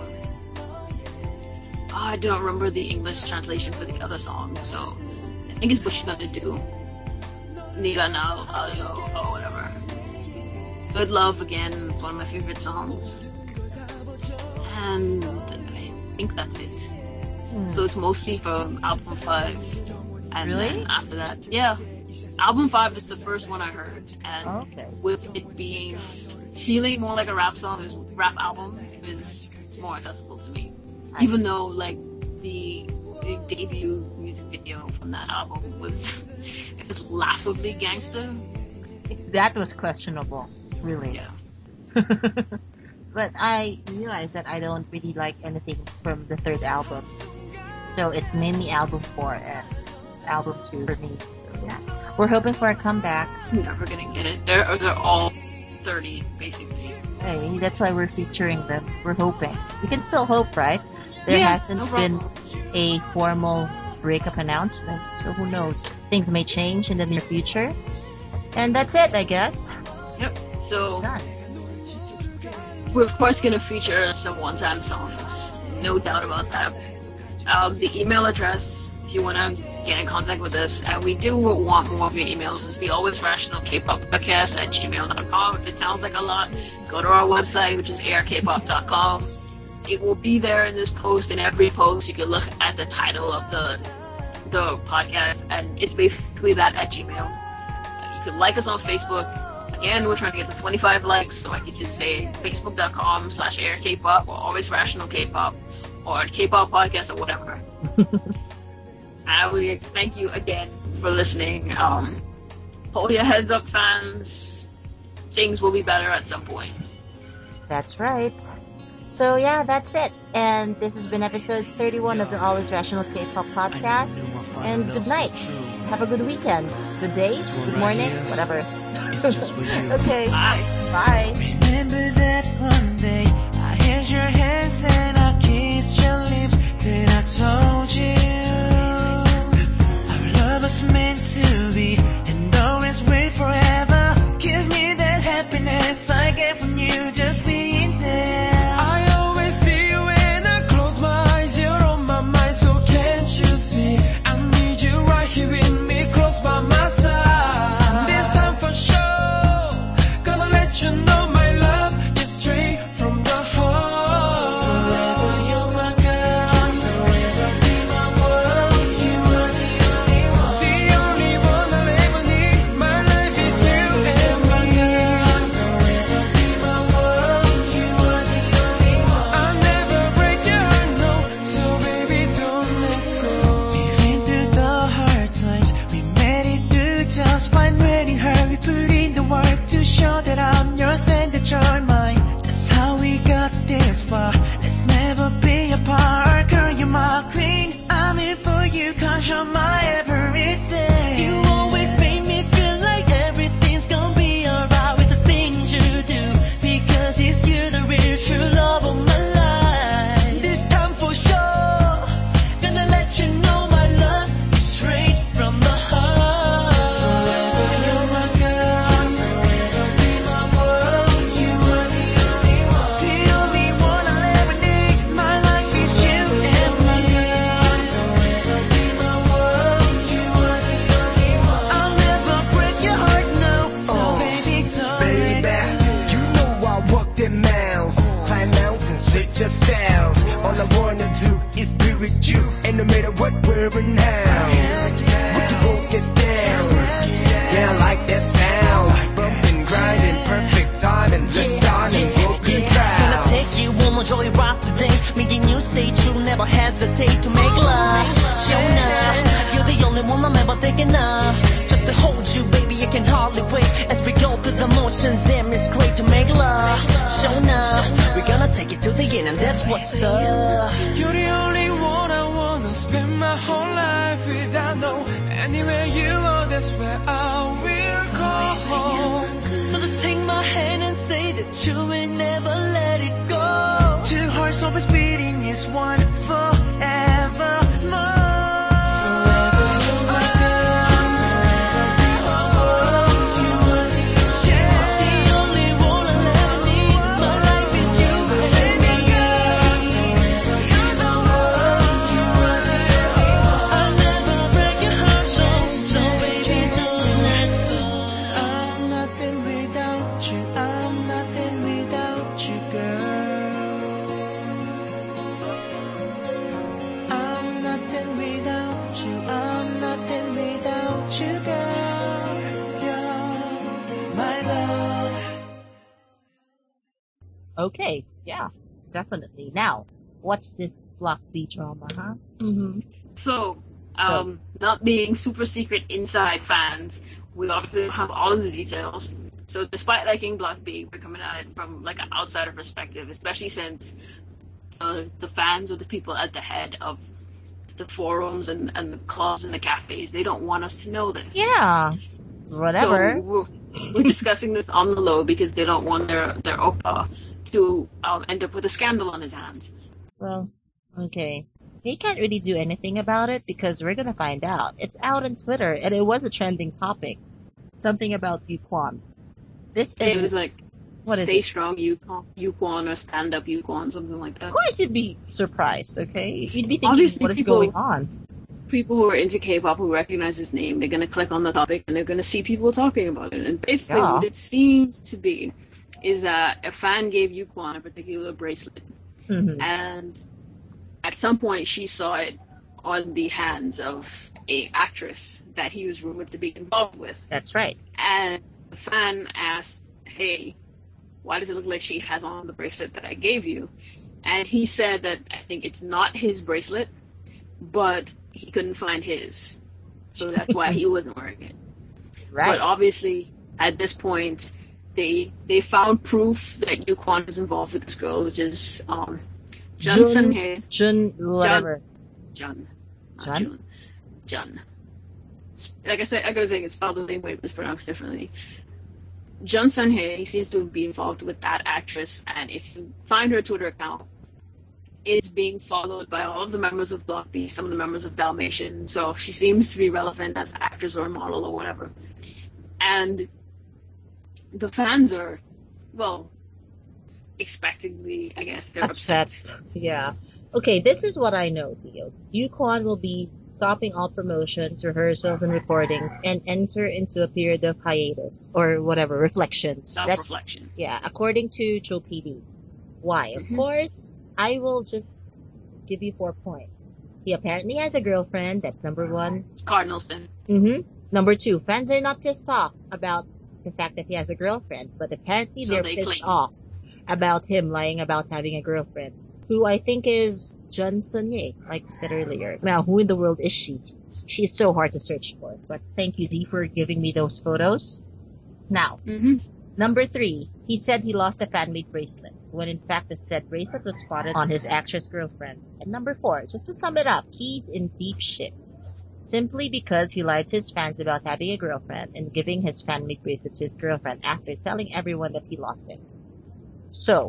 oh, I don't remember the English translation for the other song, so I think it's What You Gonna Do. Niga Now, Alio, or whatever. Good Love, again, it's one of my favorite songs. And I think that's it. Hmm. So it's mostly from album five. And Really? then after that, yeah. Album five is the first one I heard, and Okay. with it being feeling more like a rap song, it was rap album, it was more accessible to me. I Even see. though like the the debut music video from that album was it was laughably gangster. That was questionable, really. Yeah. But I realize that I don't really like anything from the third album. So it's mainly album four and album two for me. So yeah. We're hoping for a comeback. I'm never gonna get it. They're they're all thirty basically. Hey, that's why we're featuring them. We're hoping. We can still hope, right? There Yeah, hasn't no been problem. a formal breakup announcement, so who knows? Things may change in the near future. And that's it, I guess. Yep. So Done. we're of course gonna feature some one-time songs, no doubt about that. Um, the email address, if you wanna get in contact with us, and we do want more of your emails, is the always rational K-pop podcast at gmail dot com. If it sounds like a lot, go to our website, which is a r k pop dot com. It will be there in this post. In every post, you can look at the title of the the podcast, and it's basically that at Gmail. Uh, you can like us on Facebook, again, we're trying to get to twenty-five likes, so I could just say facebook.com slash air K-pop or always rational K-pop or K-pop podcast or whatever. I would like to thank you again for listening. Um, hold your heads up, fans. Things will be better at some point. That's right. So yeah, that's it. And this has been episode thirty-one of the Always Rational K-pop podcast. And good night. Have a good weekend. Good day, good morning, whatever. Okay. Bye. Bye. Remember that one day I held your hands and I kissed your lips. Then I told you our love was meant to be and always wait forever. Give me that happiness I get from you just being there. I always see you when I close my eyes. You're on my mind, so can't you see? I need you right here with me, close by my side. This time for sure, gonna let you know my love is straight from the heart. Forever you're my girl, forever be my world. You are the only one, the only one I'll ever need. My life is you and my girl. Forever be my world. You are the only one. I'll never break your heart, no. So baby, don't let go. Even through the hard times, we made it through just fine. When it hurt, we put in the work to show that I'm yours and that you're mine. That's how we got this far. Let's never be apart. Girl, you're my queen. I'm here for you 'cause you're my everything. You always make me feel like everything's gonna be alright with the things you do, because it's you the real true love of my life. This time for sure, gonna let you know my love is straight from the heart. Forever you're my girl, forever be my world. You are the only one, the only one I'll ever need. My life is you and my girl. Forever be my world. You are the only one. I'll never break your heart, no. So baby, don't Baby, let go. you know I walk them miles, climb mountains, switch up styles. All I wanna do is be with you, and no matter what, where and how, we can go get down. Yeah, I like that sound, bumping, grinding, perfect timing, just starting, broken Gonna down. take you on a joyride today, making you stay true, never hesitate to make love. Show enough, you're the only one I'm ever thinking of. Just to hold you, baby, I can hardly wait. As we go through the motions, damn, it's great to make love. Show enough, we're gonna take it to the end, and that's what's up. You're the only one I wanna spend my whole life with. I know anywhere you are, that's where I will go. So just take my hand and say that you will never let it go. Two hearts always beating is one forever more. Forever you're my girl, forever be my world. You are the the only one I'll ever need. My life is you and me, girl. Forever you're the world. You are the only one. I'll never break your heart, so so baby, don't let go. I'm nothing without you. I'm nothing without you, girl. I'm nothing without you. I'm nothing without you, girl. You're my love. Okay, yeah, definitely. Now, what's this Block B drama, huh? Mm-hmm. So, um, not being super secret inside fans, we obviously don't have all of the details. So despite liking Block B, we're coming at it from like an outsider perspective, especially since uh, the fans or the people at the head of the forums and, and the clubs and the cafes, they don't want us to know this. Yeah, whatever. So we're, we're discussing this on the low because they don't want their, their oppa to um, end up with a scandal on his hands. Well, okay. He can't really do anything about it because we're gonna find out. It's out on Twitter, and it was a trending topic. Something about Yukwon. This is... It was like, What is stay it? strong Yukon, Yukon or stand up Yukon, something like that. Of course you'd be surprised, okay? You'd be thinking, Obviously what is people- going on? People who are into K-pop who recognize his name, they're going to click on the topic and they're going to see people talking about it. And basically Yeah. what it seems to be is that a fan gave Yukon a particular bracelet. Mhm. And at some point she saw it on the hands of a actress that he was rumored to be involved with. That's right. And the fan asked, "Hey, why does it look like she has on the bracelet that I gave you?" And he said that I think it's not his bracelet, but he couldn't find his, so that's why he wasn't wearing it. Right. But obviously, at this point, they they found proof that Yu Kwon was involved with this girl, which is um, Jun Jun, Sun-hye. Jun, whatever. Jun. Not Jun? Jun. Jun. Like I said, I gotta say it's spelled the same way, but it's pronounced differently. Jun Sun-hye, he seems to be involved with that actress, and if you find her Twitter account, it is being followed by all of the members of Block B, some of the members of Dalmatian, so she seems to be relevant as an actress or a model or whatever. And the fans are, well, expectedly, I guess, they're Upset. upset. Yeah. Okay, this is what I know, Theo. Yu Kwon will be stopping all promotions, rehearsals, and recordings, and enter into a period of hiatus or whatever reflection. That's Self-reflection. yeah, according to Cho P D. Why? Mhm. Of course, I will just give you four points. He apparently has a girlfriend. That's number one. Cardinalston. Mm-hmm. Number two, fans are not pissed off about the fact that he has a girlfriend, but apparently So they're they pissed claim. off about him lying about having a girlfriend, who I think is Jun Sun-hye, like you said earlier. Now, who in the world is she? She's so hard to search for, but thank you, D, for giving me those photos. Now, Mm-hmm. number three, he said he lost a fan-made bracelet, when in fact the said bracelet was spotted on his actress girlfriend. And number four, just to sum it up, he's in deep shit. Simply because he lied to his fans about having a girlfriend and giving his fan-made bracelet to his girlfriend after telling everyone that he lost it. So,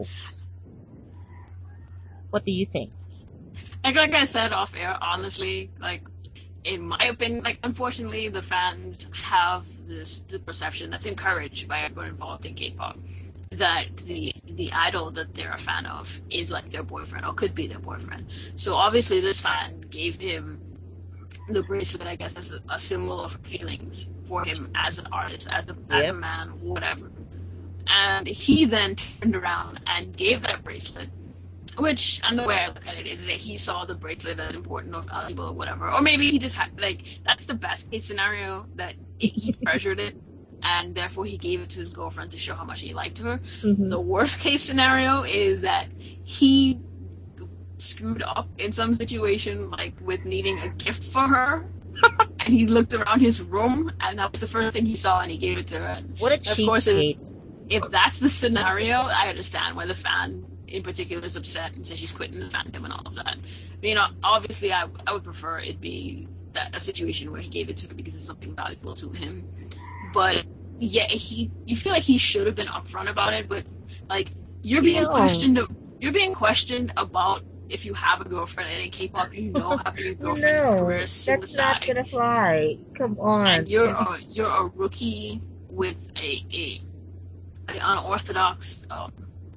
what do you think? Like, like I said off air, honestly, like, in my opinion, like, unfortunately, the fans have this the perception that's encouraged by everyone involved in K-pop that the the idol that they're a fan of is like their boyfriend or could be their boyfriend. So obviously, this fan gave him the bracelet, I guess, as a, a symbol of feelings for him as an artist, as a, as a Yep. man, whatever. And he then turned around and gave that bracelet, which, and the way I look at it is that he saw the bracelet as important or valuable or whatever. Or maybe he just had, like, that's the best case scenario, that it, he treasured it, and therefore he gave it to his girlfriend to show how much he liked her. Mhm. The worst case scenario is that he screwed up in some situation, like with needing a gift for her, and he looked around his room, and that was the first thing he saw, and he gave it to her. And What a of course, it- cheapskate. if that's the scenario, I understand why the fan in particular is upset and says she's quitting the fandom and all of that. But, you know, obviously, I I would prefer it be that a situation where he gave it to her because it's something valuable to him. But yeah, he you feel like he should have been upfront about it. But like, you're being No. questioned. You're being questioned about if you have a girlfriend, and in K-pop, you know having a girlfriend is career suicide. fly. Come on. And you're a, you're a rookie with a a an unorthodox, um,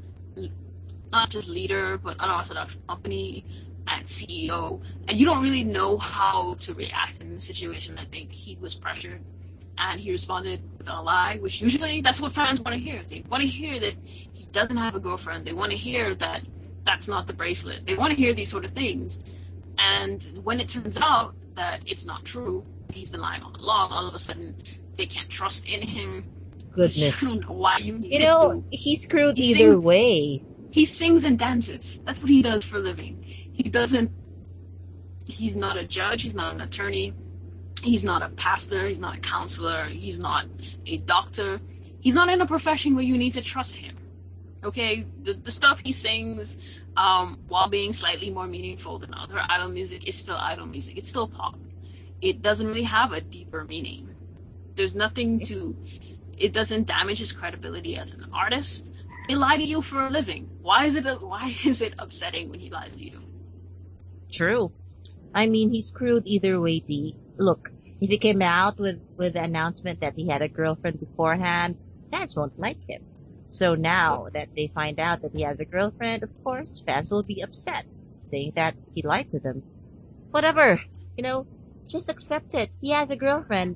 not just leader, but unorthodox company and C E O, and you don't really know how to react in this situation. I think he was pressured, and he responded with a lie, which usually that's what fans want to hear. They want to hear that he doesn't have a girlfriend. They want to hear that that's not the bracelet. They want to hear these sort of things. And when it turns out that it's not true, he's been lying all along, all of a sudden they can't trust in him. Goodness. I don't know why you need You to know, do. he's screwed He either sings- way. He sings and dances. That's what he does for a living. He doesn't, he's not a judge, he's not an attorney, he's not a pastor, he's not a counselor, he's not a doctor. He's not in a profession where you need to trust him. Okay? The, the stuff he sings, um, while being slightly more meaningful than other idol music, is still idol music. It's still pop. It doesn't really have a deeper meaning. There's nothing to, it doesn't damage his credibility as an artist. They lie to you for a living. Why is it why is it upsetting when he lies to you? True. I mean, he's screwed either way, D. Look, if he came out with, with the announcement that he had a girlfriend beforehand, fans won't like him. So now that they find out that he has a girlfriend, of course, fans will be upset, saying that he lied to them. Whatever. You know, just accept it. He has a girlfriend.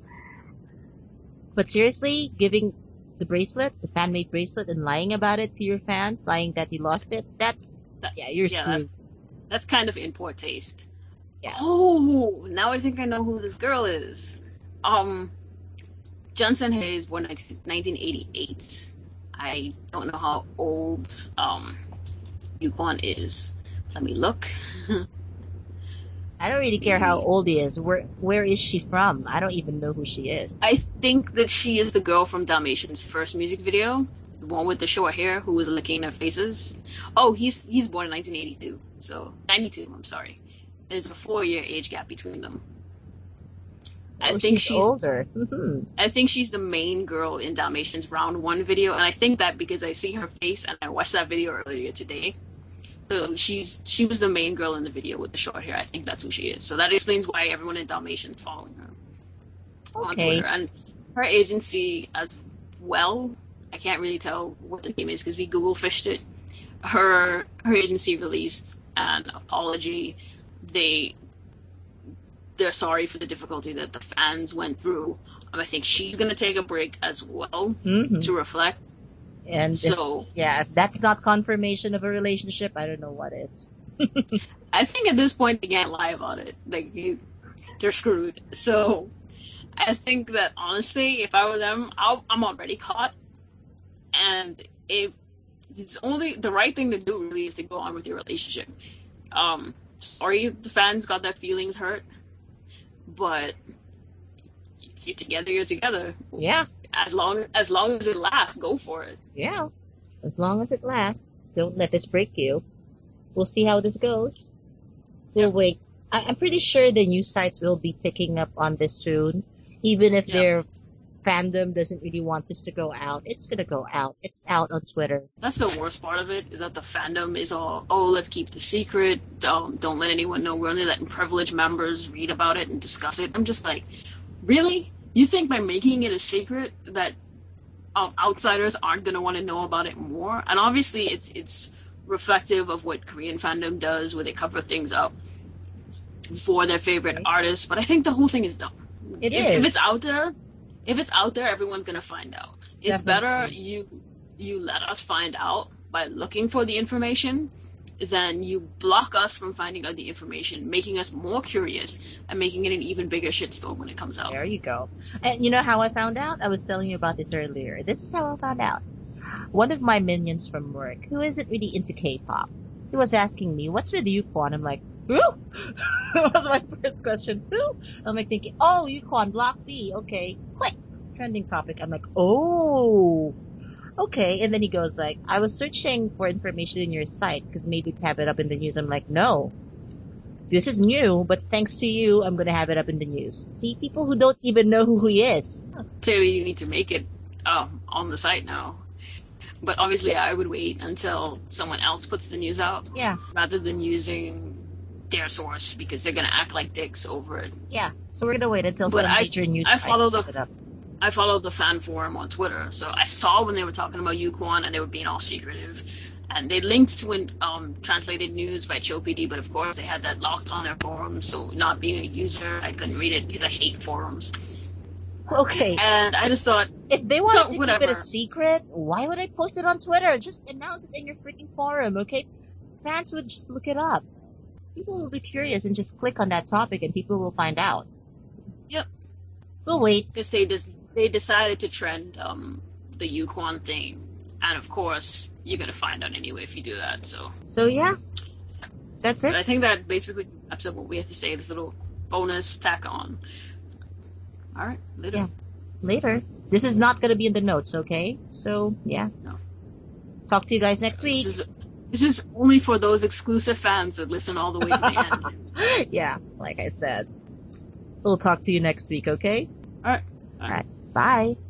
But seriously, giving the bracelet, the fan-made bracelet, and lying about it to your fans, lying that you lost it, that's, That- yeah, you're yeah, that's, screwed. that's kind of in poor taste. Yeah. Oh, now I think I know who this girl is. Um, Johnson Hayes born nineteen eighty-eight. I don't know how old um, Yukwon is. Let me look. I don't really care how old he is. Where where is she from? I don't even know who she is. I think that she is the girl from Dalmatian's first music video, the one with the short hair who was licking their faces. Oh, he's he's born in nineteen eighty-two, so ninety-two. I'm sorry. There's a four-year age gap between them. I oh, think she's, she's older. Mm-hmm. I think she's the main girl in Dalmatian's round one video, and I think that because I see her face and I watched that video earlier today. So she's she was the main girl in the video with the short hair. I think that's who she is. So that explains why everyone in Dalmatian is following her on Okay. Twitter. And her agency as well, I can't really tell what the name is because we Google fished it. Her her agency released an apology. They they're sorry for the difficulty that the fans went through. Um, I think she's gonna take a break as well Mhm. to reflect. And if, So yeah, if that's not confirmation of a relationship, I don't know what is. I think at this point they can't lie about it. Like you, they're screwed. So I think that honestly, if I were them, I'll, I'm already caught. And if it's only the right thing to do, really, is to go on with your relationship. Um, sorry, if the fans got their feelings hurt, but if you're together, you're together. Yeah, As long as long as it lasts, go for it. yeah. As long as it lasts, don't let this break you. We'll see how this goes. We'll Yep. wait. I, I'm pretty sure the news sites will be picking up on this soon, even if Yep. their fandom doesn't really want this to go out. It's gonna go out. It's out on Twitter. That's the worst part of it, is that the fandom is all, oh, let's keep the secret. Um, don't let anyone know. We're only letting privileged members read about it and discuss it. I'm just like, really? You think by making it a secret that um, outsiders aren't going to want to know about it more? And obviously it's it's reflective of what Korean fandom does, where they cover things up for their favorite artists. But I think the whole thing is dumb. It if, is. If it's out there, if it's out there, everyone's going to find out. It's better Definitely. you you let us find out by looking for the information than you block us from finding out the information, making us more curious and making it an even bigger shitstorm when it comes out. There you go. And you know how I found out? I was telling you about this earlier. This is how I found out. One of my minions from work, who isn't really into K-pop, he was asking me, what's with Yukwon? I'm like, who? That was my first question. Who? I'm like thinking, oh, Yukwon, Block B. Okay, click. Trending topic. I'm like, oh, okay. And then he goes like, I was searching for information in your site because maybe you'd have it up in the news. I'm like, no. This is new, but thanks to you, I'm going to have it up in the news. See, people who don't even know who he is. Clearly you need to make it um, on the site now. But obviously I would wait until someone else puts the news out Yeah, rather than using their source, because they're going to act like dicks over it. yeah. So we're going to wait until But some I- major news I site follow puts the- it up. I followed the fan forum on Twitter, so I saw when they were talking about Yukwon and they were being all secretive. And they linked to an, um, translated news by ChoPD, but of course they had that locked on their forum, so not being a user, I couldn't read it because I hate forums. Okay. And I just thought, If they wanted So, to keep whatever. it a secret, why would I post it on Twitter? Just announce it in your freaking forum, okay? Fans would just look it up. People will be curious and just click on that topic and people will find out. Yep. We'll wait. because they just they decided to trend um, the Yukwon thing. And of course, you're going to find out anyway if you do that, so... So yeah, that's But it. I think that basically wraps up what we have to say, this little bonus tack on. Alright, later. Yeah. Later. This is not going to be in the notes, okay? So yeah. No. Talk to you guys next week. This is, this is only for those exclusive fans that listen all the way to the end. Yeah, like I said. We'll talk to you next week, okay? Alright. Alright. Bye.